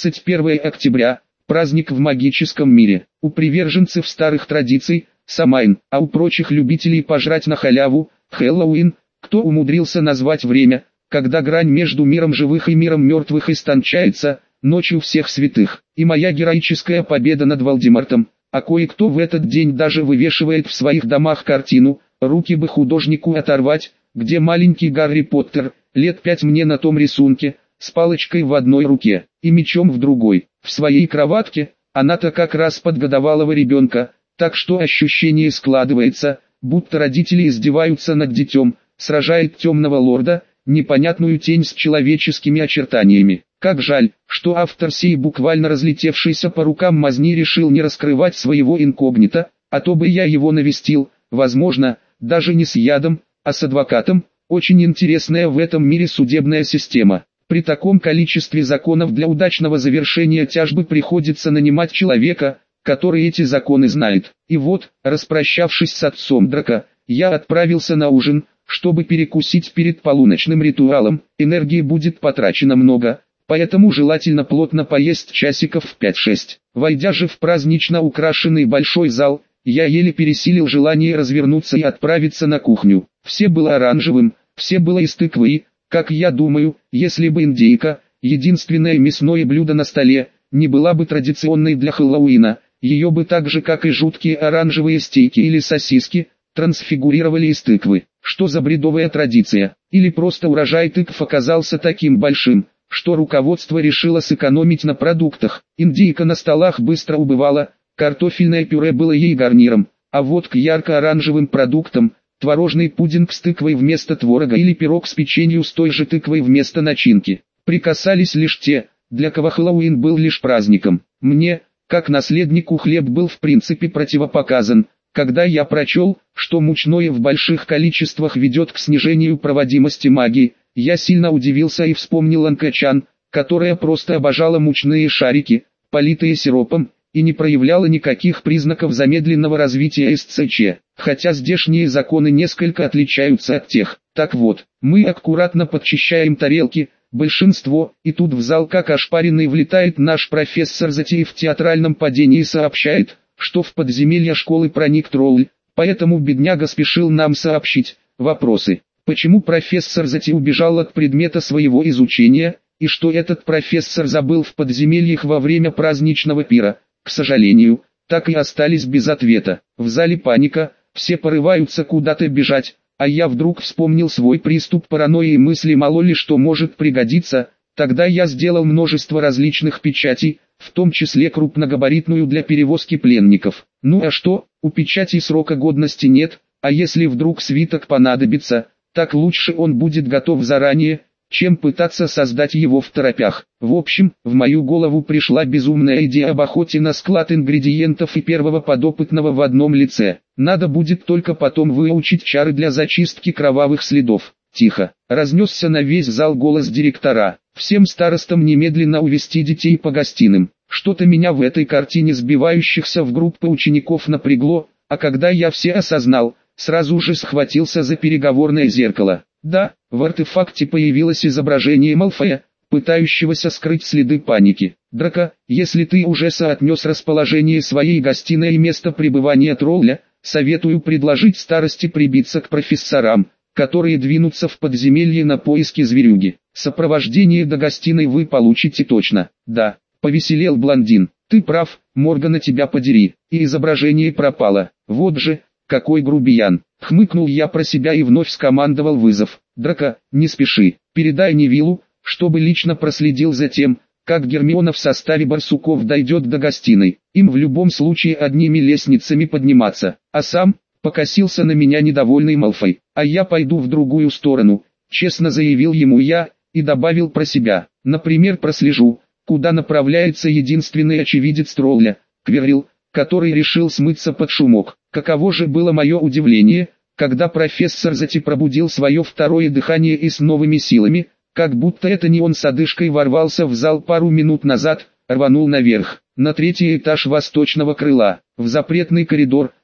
Speaker 1: 31 октября. Праздник в магическом мире. У приверженцев старых традиций – Самайн, а у прочих любителей пожрать на халяву – Хэллоуин. Кто умудрился назвать время, когда грань между миром живых и миром мертвых истончается, ночью всех святых, и моя героическая победа над Волдемортом, а кое-кто в этот день даже вывешивает в своих домах картину «Руки бы художнику оторвать», где маленький Гарри Поттер, лет 5 мне на том рисунке, с палочкой в одной руке и мечом в другой, в своей кроватке, она-то как раз под годовалого ребенка, так что ощущение складывается, будто родители издеваются над детем, сражает темного лорда, непонятную тень с человеческими очертаниями. Как жаль, что автор сей буквально разлетевшийся по рукам мазни решил не раскрывать своего инкогнито, а то бы я его навестил, возможно, даже не с ядом, а с адвокатом. Очень интересная в этом мире судебная система. При таком количестве законов для удачного завершения тяжбы приходится нанимать человека, который эти законы знает. И вот, распрощавшись с отцом Драко, я отправился на ужин, чтобы перекусить перед полуночным ритуалом. Энергии будет потрачено много, поэтому желательно плотно поесть часиков в 5-6. Войдя же в празднично украшенный большой зал, я еле пересилил желание развернуться и отправиться на кухню. Все было оранжевым, все было из тыквы и, как я думаю, если бы индейка, единственное мясное блюдо на столе, не была бы традиционной для Хэллоуина, ее бы так же как и жуткие оранжевые стейки или сосиски, трансфигурировали из тыквы. Что за бредовая традиция? Или просто урожай тыкв оказался таким большим, что руководство решило сэкономить на продуктах. Индейка на столах быстро убывала, картофельное пюре было ей гарниром, а вот к ярко-оранжевым продуктам, творожный пудинг с тыквой вместо творога или пирог с печенью с той же тыквой вместо начинки, прикасались лишь те, для кого Хэллоуин был лишь праздником. Мне, как наследнику, хлеб был в принципе противопоказан. Когда я прочел, что мучное в больших количествах ведет к снижению проводимости магии, я сильно удивился и вспомнил Анка-чан, которая просто обожала мучные шарики, политые сиропом, и не проявляла никаких признаков замедленного развития СЦЧ, хотя здешние законы несколько отличаются от тех. Так вот, мы аккуратно подчищаем тарелки, большинство, и тут в зал как ошпаренный влетает наш профессор Затей в театральном падении и сообщает, что в подземелье школы проник тролль, поэтому бедняга спешил нам сообщить. Вопросы: почему профессор Затей убежал от предмета своего изучения, и что этот профессор забыл в подземельях во время праздничного пира, к сожалению, так и остались без ответа. В зале паника, все порываются куда-то бежать, а я вдруг вспомнил свой приступ паранойи и мысли, мало ли что может пригодиться. Тогда я сделал множество различных печатей, в том числе крупногабаритную для перевозки пленников. Ну а что, у печати срока годности нет, а если вдруг свиток понадобится, так лучше он будет готов заранее, чем пытаться создать его второпях. В общем, в мою голову пришла безумная идея об охоте на склад ингредиентов и первого подопытного в одном лице. Надо будет только потом выучить чары для зачистки кровавых следов. Тихо, разнесся на весь зал голос директора. Всем старостам немедленно увести детей по гостиным. Что-то меня в этой картине сбивающихся в группы учеников напрягло, а когда я все осознал, сразу же схватился за переговорное зеркало. Да, в артефакте появилось изображение Малфоя, пытающегося скрыть следы паники. Драко, если ты уже соотнес расположение своей гостиной и место пребывания тролля, советую предложить старости прибиться к профессорам, которые двинутся в подземелье на поиски зверюги. Сопровождение до гостиной вы получите точно. Да, повеселел блондин. Ты прав, Моргана тебя подери. И изображение пропало. Вот же, какой грубиян. Хмыкнул я про себя и вновь скомандовал вызов. Драко, не спеши. Передай Невиллу, чтобы лично проследил за тем, как Гермиона в составе барсуков дойдет до гостиной. Им в любом случае одними лестницами подниматься. А сам покосился на меня недовольный Малфой. А я пойду в другую сторону, честно заявил ему я, и добавил про себя. Например, прослежу, куда направляется единственный очевидец тролля, Квиррилл, который решил смыться под шумок. Каково же было мое удивление, когда профессор Затей пробудил свое второе дыхание и с новыми силами, как будто это не он с одышкой ворвался в зал пару минут назад, рванул наверх, на третий этаж восточного крыла, в запретный коридор,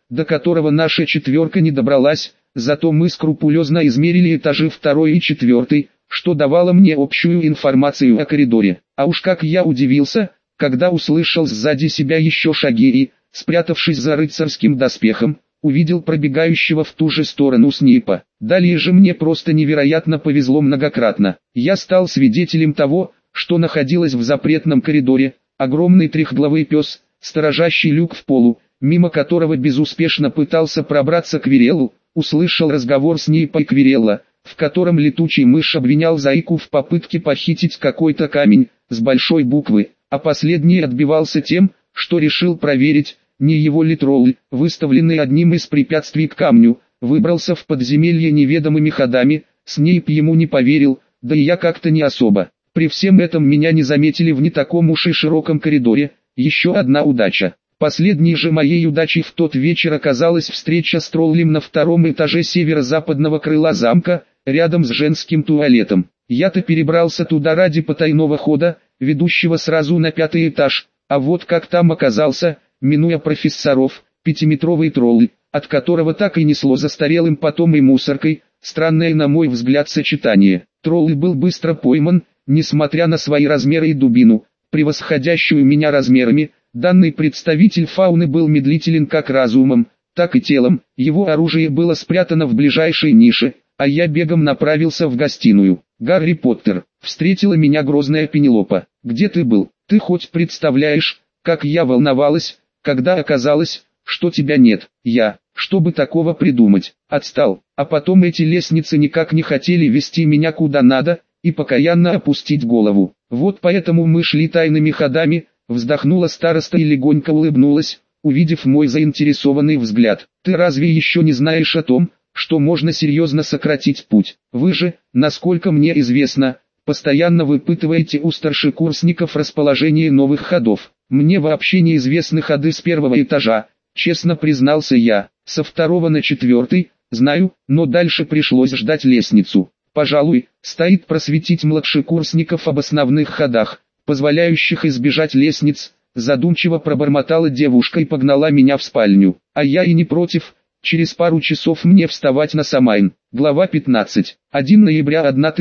Speaker 1: до которого наша четверка не добралась, зато мы скрупулезно измерили этажи 2 и 4, что давало мне общую информацию о коридоре. А уж как я удивился, когда услышал сзади себя еще шаги и, спрятавшись за рыцарским доспехом, увидел пробегающего в ту же сторону Снейпа. Далее же мне просто невероятно повезло многократно. Я стал свидетелем того, что находилось в запретном коридоре, огромный трехглавый пес, сторожащий люк в полу, мимо которого безуспешно пытался пробраться Квиреллу, услышал разговор Снейпа и Квирелла, в котором летучий мышь обвинял Зайку в попытке похитить какой-то камень, с большой буквы, а последний отбивался тем, что решил проверить, не его ли тролль, выставленный одним из препятствий к камню, выбрался в подземелье неведомыми ходами. Снейп ему не поверил, да и я как-то не особо. При всем этом меня не заметили в не таком уж и широком коридоре. Еще одна удача. Последней же моей удачей в тот вечер оказалась встреча с троллем на 2-м этаже северо-западного крыла замка, рядом с женским туалетом. Я-то перебрался туда ради потайного хода, ведущего сразу на 5-й этаж, а вот как там оказался, минуя профессоров, 5-метровый тролль, от которого так и несло застарелым потом и мусоркой, странное на мой взгляд сочетание. Тролль был быстро пойман, несмотря на свои размеры и дубину, превосходящую меня размерами. Данный представитель фауны был медлителен как разумом, так и телом, его оружие было спрятано в ближайшей нише, а я бегом направился в гостиную. «Гарри Поттер», встретила меня грозная Пенелопа. «Где ты был? Ты хоть представляешь, как я волновалась, когда оказалось, что тебя нет?» Я, чтобы такого придумать, отстал, а потом эти лестницы никак не хотели вести меня куда надо, и покаянно опустить голову. Вот поэтому мы шли тайными ходами. Вздохнула староста и легонько улыбнулась, увидев мой заинтересованный взгляд. «Ты разве еще не знаешь о том, что можно серьезно сократить путь? Вы же, насколько мне известно, постоянно выпытываете у старшекурсников расположение новых ходов. Мне вообще неизвестны ходы с 1-го этажа», честно признался я. «Со 2-го на 4-й, знаю, но дальше пришлось ждать лестницу. Пожалуй, стоит просветить младшекурсников об основных ходах, позволяющих избежать лестниц», задумчиво пробормотала девушка и погнала меня в спальню. А я и не против, через пару часов мне вставать на Самайн. Глава 15. 1 ноября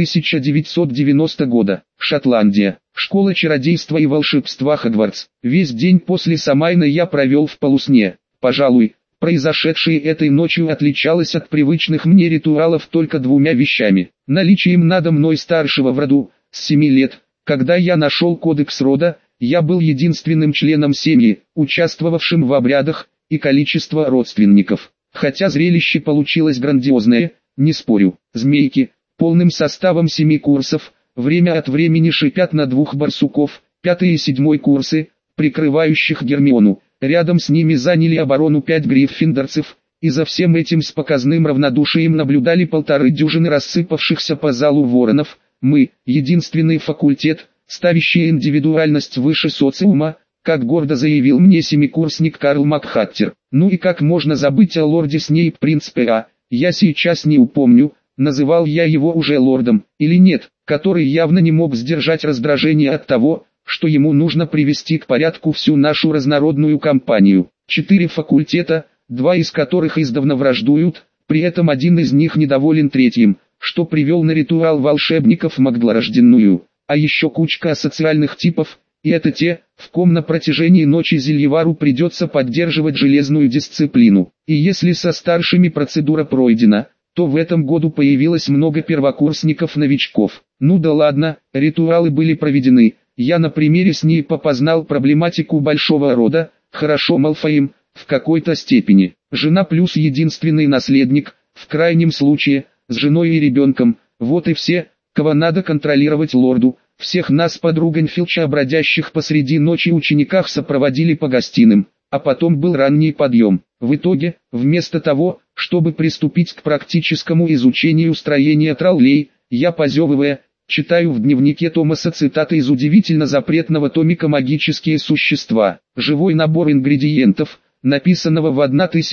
Speaker 1: 1990 года. Шотландия. Школа чародейства и волшебства Хогвартс. Весь день после Самайна я провел в полусне. Пожалуй, произошедшее этой ночью отличалось от привычных мне ритуалов только 2 вещами. Наличием надо мной старшего в роду, с 7 лет. Когда я нашел кодекс рода, я был единственным членом семьи, участвовавшим в обрядах, и количество родственников. Хотя зрелище получилось грандиозное, не спорю. Змейки, полным составом 7 курсов, время от времени шипят на 2 барсуков, 5-й и 7-й курсы, прикрывающих Гермиону. Рядом с ними заняли оборону 5 гриффиндорцев, и за всем этим с показным равнодушием наблюдали 1,5 дюжины рассыпавшихся по залу воронов. Мы – единственный факультет, ставящий индивидуальность выше социума, как гордо заявил мне семикурсник Карл Макхаттер. Ну и как можно забыть о лорде Снейп принципе А, я сейчас не упомню, называл я его уже лордом, или нет, который явно не мог сдержать раздражение от того, что ему нужно привести к порядку всю нашу разнородную компанию. 4 факультета, 2 из которых издавна враждуют, при этом один из них недоволен третьим, что привел на ритуал волшебников Магдлорожденную, а еще кучка асоциальных типов, и это те, в ком на протяжении ночи Зельевару придется поддерживать железную дисциплину. И если со старшими процедура пройдена, то в этом году появилось много первокурсников-новичков. Ну да ладно, ритуалы были проведены, я на примере Снейпа познал проблематику большого рода, хорошо Малфоем, в какой-то степени. Жена плюс единственный наследник, в крайнем случае, с женой и ребенком, вот и все, кого надо контролировать лорду. Всех нас под ругань Филча, бродящих посреди ночи учениках, сопроводили по гостиным, а потом был ранний подъем. В итоге, вместо того, чтобы приступить к практическому изучению строения троллей, я, позевывая, читаю в дневнике Томаса цитаты из удивительно запретного томика «Магические существа». Живой набор ингредиентов, написанного в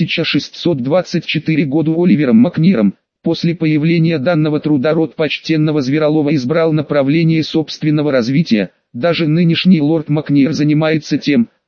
Speaker 1: 1624 году Оливером Макниром. После появления данного труда род почтенного Зверолова избрал направление собственного развития. Даже нынешний лорд Макнир занимается тем,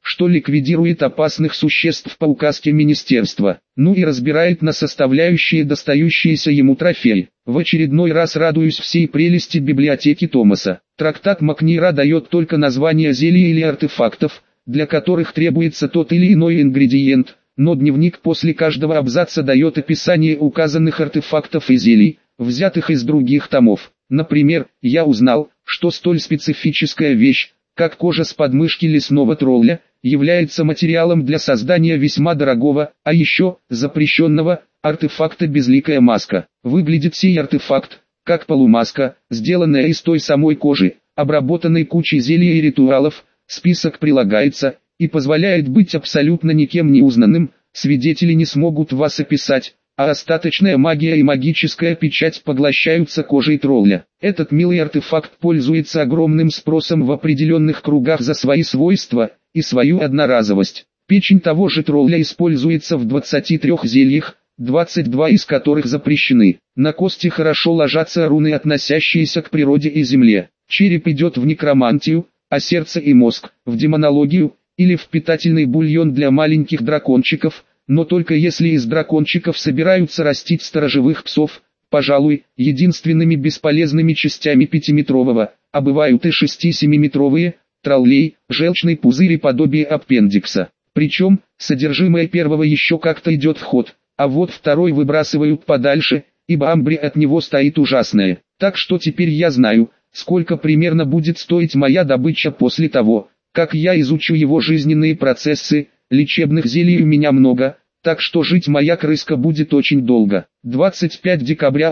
Speaker 1: что ликвидирует опасных существ по указке министерства, ну и разбирает на составляющие достающиеся ему трофеи. В очередной раз радуюсь всей прелести библиотеки Томаса. Трактат Макнира дает только названия зелий или артефактов, для которых требуется тот или иной ингредиент, но дневник после каждого абзаца дает описание указанных артефактов и зелий, взятых из других томов. Например, я узнал, что столь специфическая вещь, как кожа с подмышки лесного тролля, является материалом для создания весьма дорогого, а еще запрещенного, артефакта безликая маска. Выглядит сей артефакт, как полумаска, сделанная из той самой кожи, обработанной кучей зелий и ритуалов. Список прилагается и позволяет быть абсолютно никем не узнанным, свидетели не смогут вас описать, а остаточная магия и магическая печать поглощаются кожей тролля. Этот милый артефакт пользуется огромным спросом в определенных кругах за свои свойства и свою одноразовость. Печень того же тролля используется в 23 зельях, 22 из которых запрещены. На кости хорошо ложатся руны, относящиеся к природе и земле. Череп идет в некромантию, а сердце и мозг – в демонологию, или в питательный бульон для маленьких дракончиков, но только если из дракончиков собираются растить сторожевых псов, пожалуй, единственными бесполезными частями 5-метрового, а бывают и 6-7-метровые, троллей, желчный пузырь и подобие аппендикса. Причем, содержимое первого еще как-то идет в ход, а вот второй выбрасывают подальше, ибо амбре от него стоит ужасное. Так что теперь я знаю, сколько примерно будет стоить моя добыча после того, как я изучу его жизненные процессы. Лечебных зелий у меня много, так что жить моя крыска будет очень долго. 25 декабря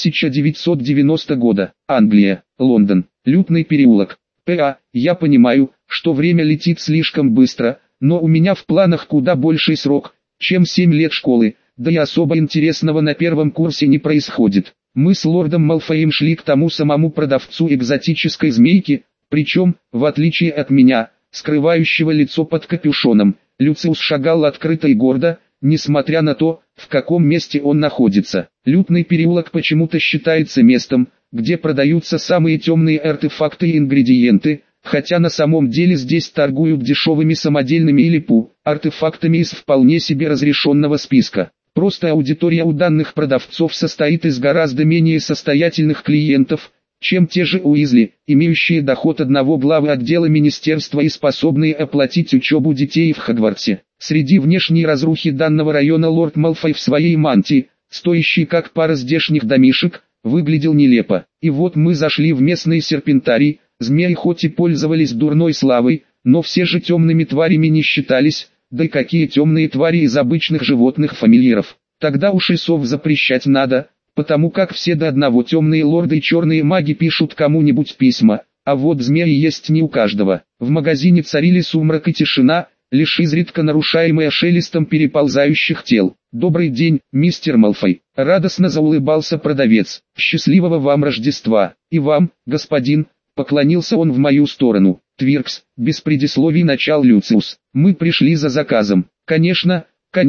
Speaker 1: 1990 года. Англия, Лондон, Лютный переулок. П.А. Я понимаю, что время летит слишком быстро, но у меня в планах куда больший срок, чем 7 лет школы, да и особо интересного на первом курсе не происходит. Мы с лордом Малфоем шли к тому самому продавцу экзотической змейки, причем, в отличие от меня, скрывающего лицо под капюшоном, Люциус шагал открыто и гордо, несмотря на то, в каком месте он находится. Лютный переулок почему-то считается местом, где продаются самые темные артефакты и ингредиенты, хотя на самом деле здесь торгуют дешевыми самодельными или артефактами из вполне себе разрешенного списка. Просто аудитория у данных продавцов состоит из гораздо менее состоятельных клиентов, чем те же Уизли, имеющие доход одного главы отдела министерства и способные оплатить учебу детей в Хогвартсе. Среди внешней разрухи данного района лорд Малфой в своей мантии, стоящей как пара здешних домишек, выглядел нелепо. И вот мы зашли в местный серпентарий. Змеи хоть и пользовались дурной славой, но все же темными тварями не считались, да и какие темные твари из обычных животных фамильяров. Тогда уж и сов запрещать надо, потому как все до одного темные лорды и черные маги пишут кому-нибудь письма, а вот змеи есть не у каждого. В магазине царили сумрак и тишина, лишь изредка нарушаемая шелестом переползающих тел. «Добрый день, мистер Малфой», — радостно заулыбался продавец. «Счастливого вам Рождества, и вам, господин», — поклонился он в мою сторону. «Твиркс», — без предисловий начал Люциус, — «мы пришли за заказом». «Конечно,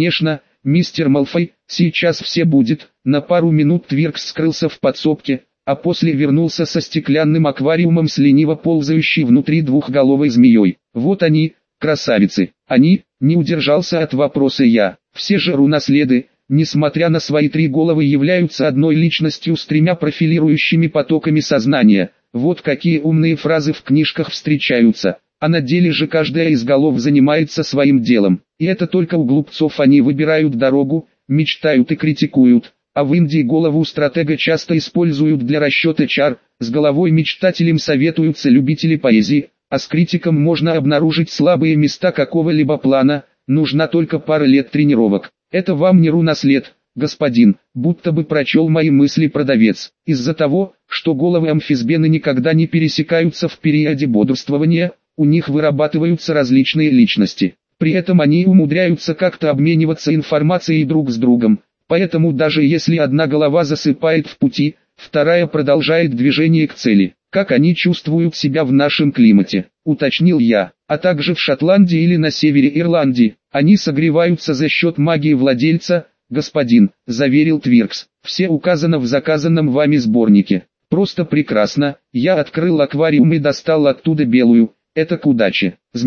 Speaker 1: мистер Малфой, сейчас все будет». На пару минут Твиркс скрылся в подсобке, а после вернулся со стеклянным аквариумом с лениво ползающей внутри двухголовой змеей. «Вот они, красавицы, они», — не удержался от вопроса я. Все же руноследы, несмотря на свои 3 головы, являются одной личностью с 3 профилирующими потоками сознания. Вот какие умные фразы в книжках встречаются, а на деле же каждая из голов занимается своим делом. И это только у глупцов они выбирают дорогу, мечтают и критикуют, а в Индии голову стратега часто используют для расчета чар, с головой мечтателем советуются любители поэзии, а с критиком можно обнаружить слабые места какого-либо плана, нужна только пара лет тренировок. Это вам не рунослед, господин, будто бы прочел мои мысли продавец. Из-за того, что головы амфисбены никогда не пересекаются в периоде бодрствования, у них вырабатываются различные личности. При этом они умудряются как-то обмениваться информацией друг с другом, поэтому даже если одна голова засыпает в пути, вторая продолжает движение к цели. Как они чувствуют себя в нашем климате, уточнил я, а также в Шотландии или на севере Ирландии. Они согреваются за счет магии владельца, господин, заверил Твиркс. Все указано в заказанном вами сборнике. Просто прекрасно. Я открыл аквариум и достал оттуда белую, это к удаче, змею.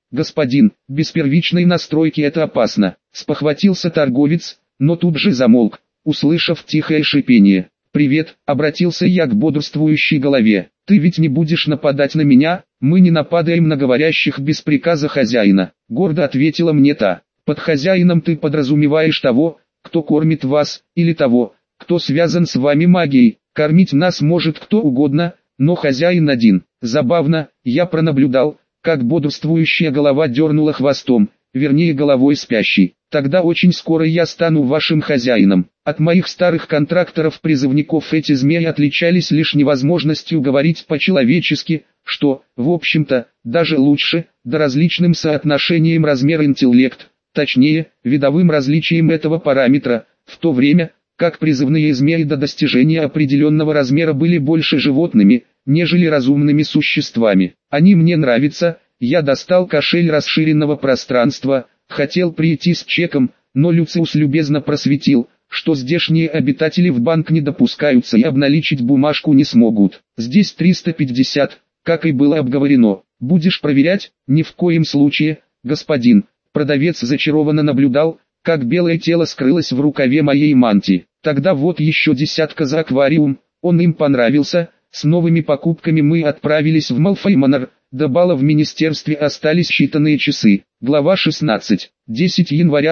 Speaker 1: господин, без первичной настройки это опасно. Спохватился торговец, но тут же замолк, услышав тихое шипение. «Привет», — обратился я к бодрствующей голове. «Ты ведь не будешь нападать на меня?» «Мы не нападаем на говорящих без приказа хозяина», — гордо ответила мне та. «Под хозяином ты подразумеваешь того, кто кормит вас, или того, кто связан с вами магией. Кормить нас может кто угодно, но хозяин один». Забавно, я пронаблюдал, как бодрствующая голова дернула хвостом, вернее головой спящей. «Тогда очень скоро я стану вашим хозяином». От моих старых контракторов-призывников эти змеи отличались лишь невозможностью говорить по-человечески, что, в общем-то, даже лучше, да различным соотношением размер-интеллект, точнее, видовым различием этого параметра, в то время, как призывные змеи до достижения определенного размера были больше животными, нежели разумными существами. Они мне нравятся. Я достал кошель расширенного пространства, хотел прийти с чеком, но Люциус любезно просветил, что здешние обитатели в банк не допускаются и обналичить бумажку не смогут. Здесь 350, как и было обговорено. Будешь проверять? Ни в коем случае, господин. Продавец зачарованно наблюдал, как белое тело скрылось в рукаве моей мантии. Тогда вот еще десятка за аквариум, он им понравился. С новыми покупками мы отправились в Малфейманор. До бала в министерстве остались считанные часы. Глава 16. 10 января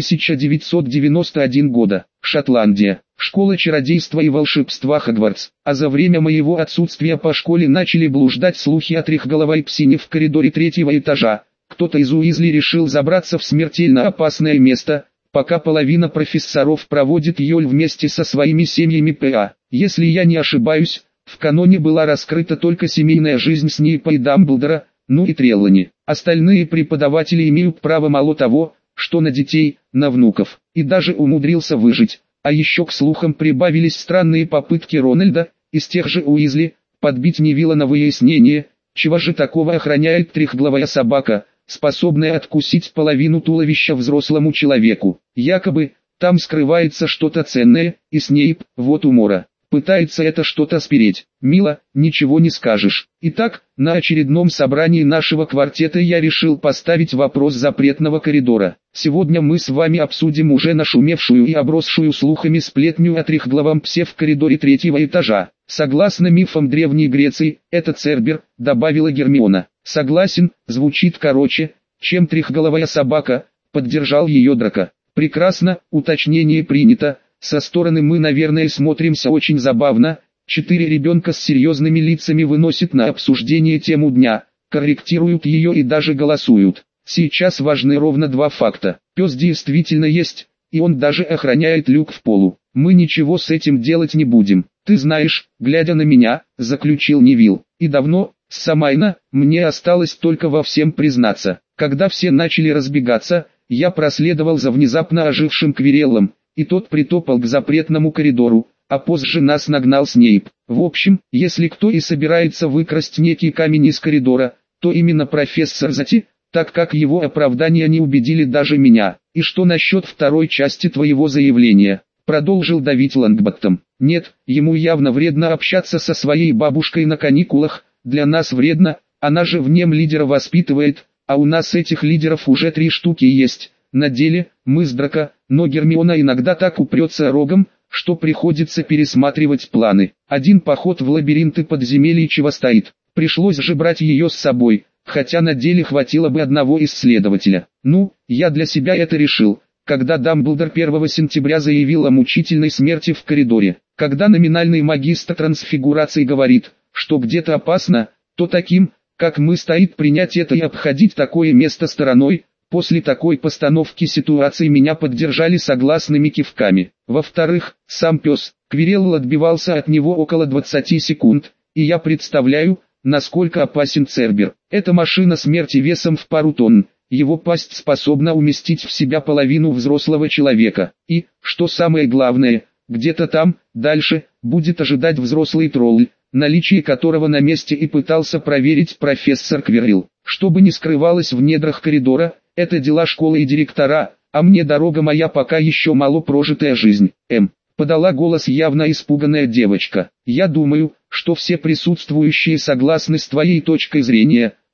Speaker 1: 1991 года. Шотландия. Школа чародейства и волшебства Хогвартс. А за время моего отсутствия по школе начали блуждать слухи о трехголовой псине в коридоре третьего этажа. Кто-то из Уизли решил забраться в смертельно опасное место, пока половина профессоров проводит Йоль вместе со своими семьями ПА. Если я не ошибаюсь, в каноне была раскрыта только семейная жизнь Снейпа и Дамблдора, ну и Треллани. Остальные преподаватели имеют право мало того, что на детей, на внуков, и даже умудрился выжить. А еще к слухам прибавились странные попытки Рональда, из тех же Уизли, подбить Невилла на выяснение, чего же такого охраняет трехглавая собака, способная откусить половину туловища взрослому человеку. Якобы, там скрывается что-то ценное, и Снейп, вот умора, пытается это что-то спереть. Мило, ничего не скажешь. Итак, на очередном собрании нашего квартета я решил поставить вопрос запретного коридора. Сегодня мы с вами обсудим уже нашумевшую и обросшую слухами сплетню о трехглавом псе в коридоре третьего этажа. Согласно мифам Древней Греции, это Цербер, добавила Гермиона. Согласен, звучит короче, чем трехголовая собака, поддержал ее Драко. Прекрасно, уточнение принято. Со стороны мы, наверное, смотримся очень забавно. 4 ребенка с серьезными лицами выносят на обсуждение тему дня, корректируют ее и даже голосуют. Сейчас важны ровно 2 факта. Пес действительно есть, и он даже охраняет люк в полу. Мы ничего с этим делать не будем. Ты знаешь, глядя на меня, заключил Невилл. И давно, с Самайна, мне осталось только во всем признаться. Когда все начали разбегаться, я проследовал за внезапно ожившим Квиреллом, и тот притопал к запретному коридору, а позже нас нагнал Снейп. В общем, если кто и собирается выкрасть некий камень из коридора, то именно профессор Зати, так как его оправдания не убедили даже меня. И что насчет второй части твоего заявления? Продолжил давить Лонгботтом. Нет, ему явно вредно общаться со своей бабушкой на каникулах, для нас вредно, она же в нем лидера воспитывает, а у нас этих лидеров уже 3 штуки есть. На деле, мы с Драко, но Гермиона иногда так упрется рогом, что приходится пересматривать планы. Один поход в лабиринты подземелий чего стоит. Пришлось же брать ее с собой, хотя на деле хватило бы одного исследователя. Ну, я для себя это решил, когда Дамблдор 1 сентября заявил о мучительной смерти в коридоре. Когда номинальный магистр трансфигурации говорит, что где-то опасно, то таким, как мы, стоит принять это и обходить такое место стороной. После такой постановки ситуации меня поддержали согласными кивками. Во-вторых, сам пес, Квирелл отбивался от него около 20 секунд, и я представляю, насколько опасен Цербер. Это машина смерти весом в пару тонн, его пасть способна уместить в себя половину взрослого человека. И, что самое главное, где-то там, дальше, будет ожидать взрослый тролль, наличие которого на месте и пытался проверить профессор Квирелл. Что бы ни скрывалось в недрах коридора, это дела школы и директора, а мне дорога моя пока еще мало прожитая жизнь. Подала голос явно испуганная девочка. Я думаю, что все присутствующие согласны с твоей точкой зрения,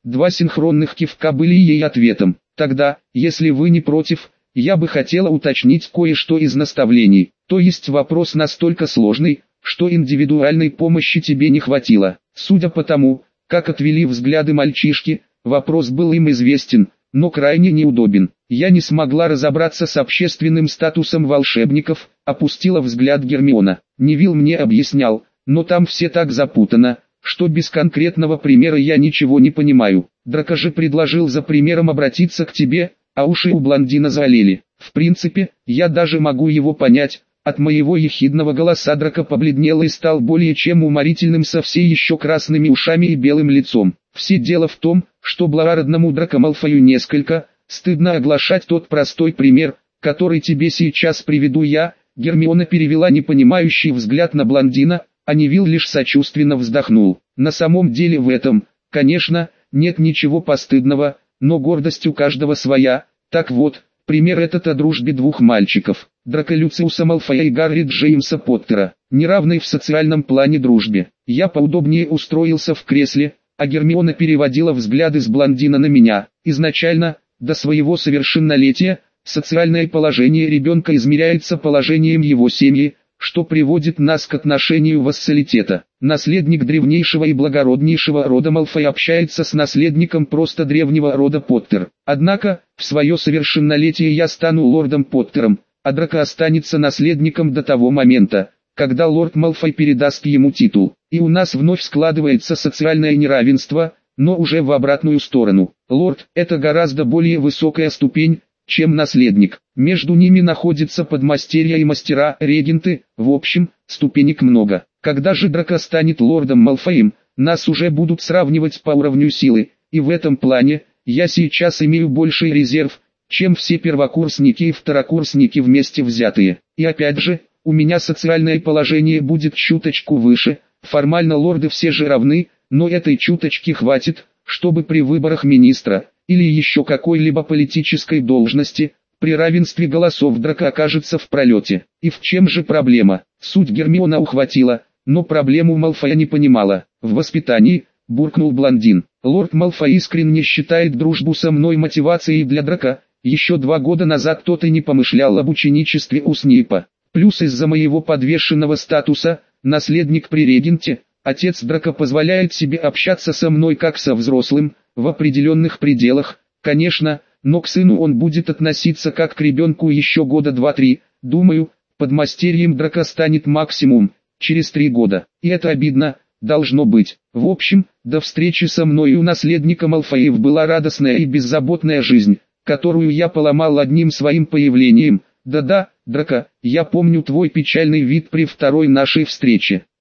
Speaker 1: Два синхронных кивка были ей ответом. Тогда, если вы не против, я бы хотела уточнить кое-что из наставлений. То есть вопрос настолько сложный, что индивидуальной помощи тебе не хватило. Судя по тому, как отвели взгляды мальчишки, вопрос был им известен, но крайне неудобен. Я не смогла разобраться с общественным статусом волшебников, опустила взгляд Гермиона. Невилл мне объяснял, но там все так запутано, что без конкретного примера я ничего не понимаю. Драко же предложил за примером обратиться к тебе, а уши у блондина заолели. В принципе, я даже могу его понять. От моего ехидного голоса Драко побледнел и стал более чем уморительным со все еще красными ушами и белым лицом. Все дело в том, что благородному Драко Малфою несколько стыдно оглашать тот простой пример, который тебе сейчас приведу я. Гермиона перевела непонимающий взгляд на блондина, а Невилл лишь сочувственно вздохнул. На самом деле в этом, конечно, нет ничего постыдного, но гордость у каждого своя. Так вот, пример этот о дружбе двух мальчиков, Драко Люциуса Малфоя и Гарри Джеймса Поттера, неравной в социальном плане дружбе. Я поудобнее устроился в кресле, а Гермиона переводила взгляды с блондина на меня. Изначально, до своего совершеннолетия, социальное положение ребенка измеряется положением его семьи, что приводит нас к отношению вассалитета. Наследник древнейшего и благороднейшего рода Малфой общается с наследником просто древнего рода Поттер. Однако, в свое совершеннолетие я стану лордом Поттером, а Драко останется наследником до того момента, когда лорд Малфой передаст ему титул. И у нас вновь складывается социальное неравенство, но уже в обратную сторону. Лорд – это гораздо более высокая ступень, чем наследник. Между ними находятся подмастерья и мастера, регенты, в общем, ступенек много. Когда же Драко станет лордом Малфоем, нас уже будут сравнивать по уровню силы, и в этом плане, я сейчас имею больший резерв, чем все первокурсники и второкурсники вместе взятые. И опять же, у меня социальное положение будет чуточку выше, формально лорды все же равны, но этой чуточки хватит, чтобы при выборах министра, или еще какой-либо политической должности, при равенстве голосов Драко окажется в пролете. И в чем же проблема? Суть Гермиона ухватила, но проблему Малфоя не понимала. В воспитании, буркнул блондин. Лорд Малфой искренне считает дружбу со мной мотивацией для Драко. Еще 2 года назад тот и не помышлял об ученичестве у Снейпа. Плюс из-за моего подвешенного статуса, наследник при регенте, отец Драко позволяет себе общаться со мной как со взрослым, в определенных пределах, конечно, но к сыну он будет относиться как к ребенку еще года 2-3, думаю, подмастерьем Драко станет максимум, через 3 года. И это обидно, должно быть. В общем, до встречи со мной у наследника Малфоев была радостная и беззаботная жизнь, которую я поломал одним своим появлением. Да-да, Драко, я помню твой печальный вид при второй нашей встрече.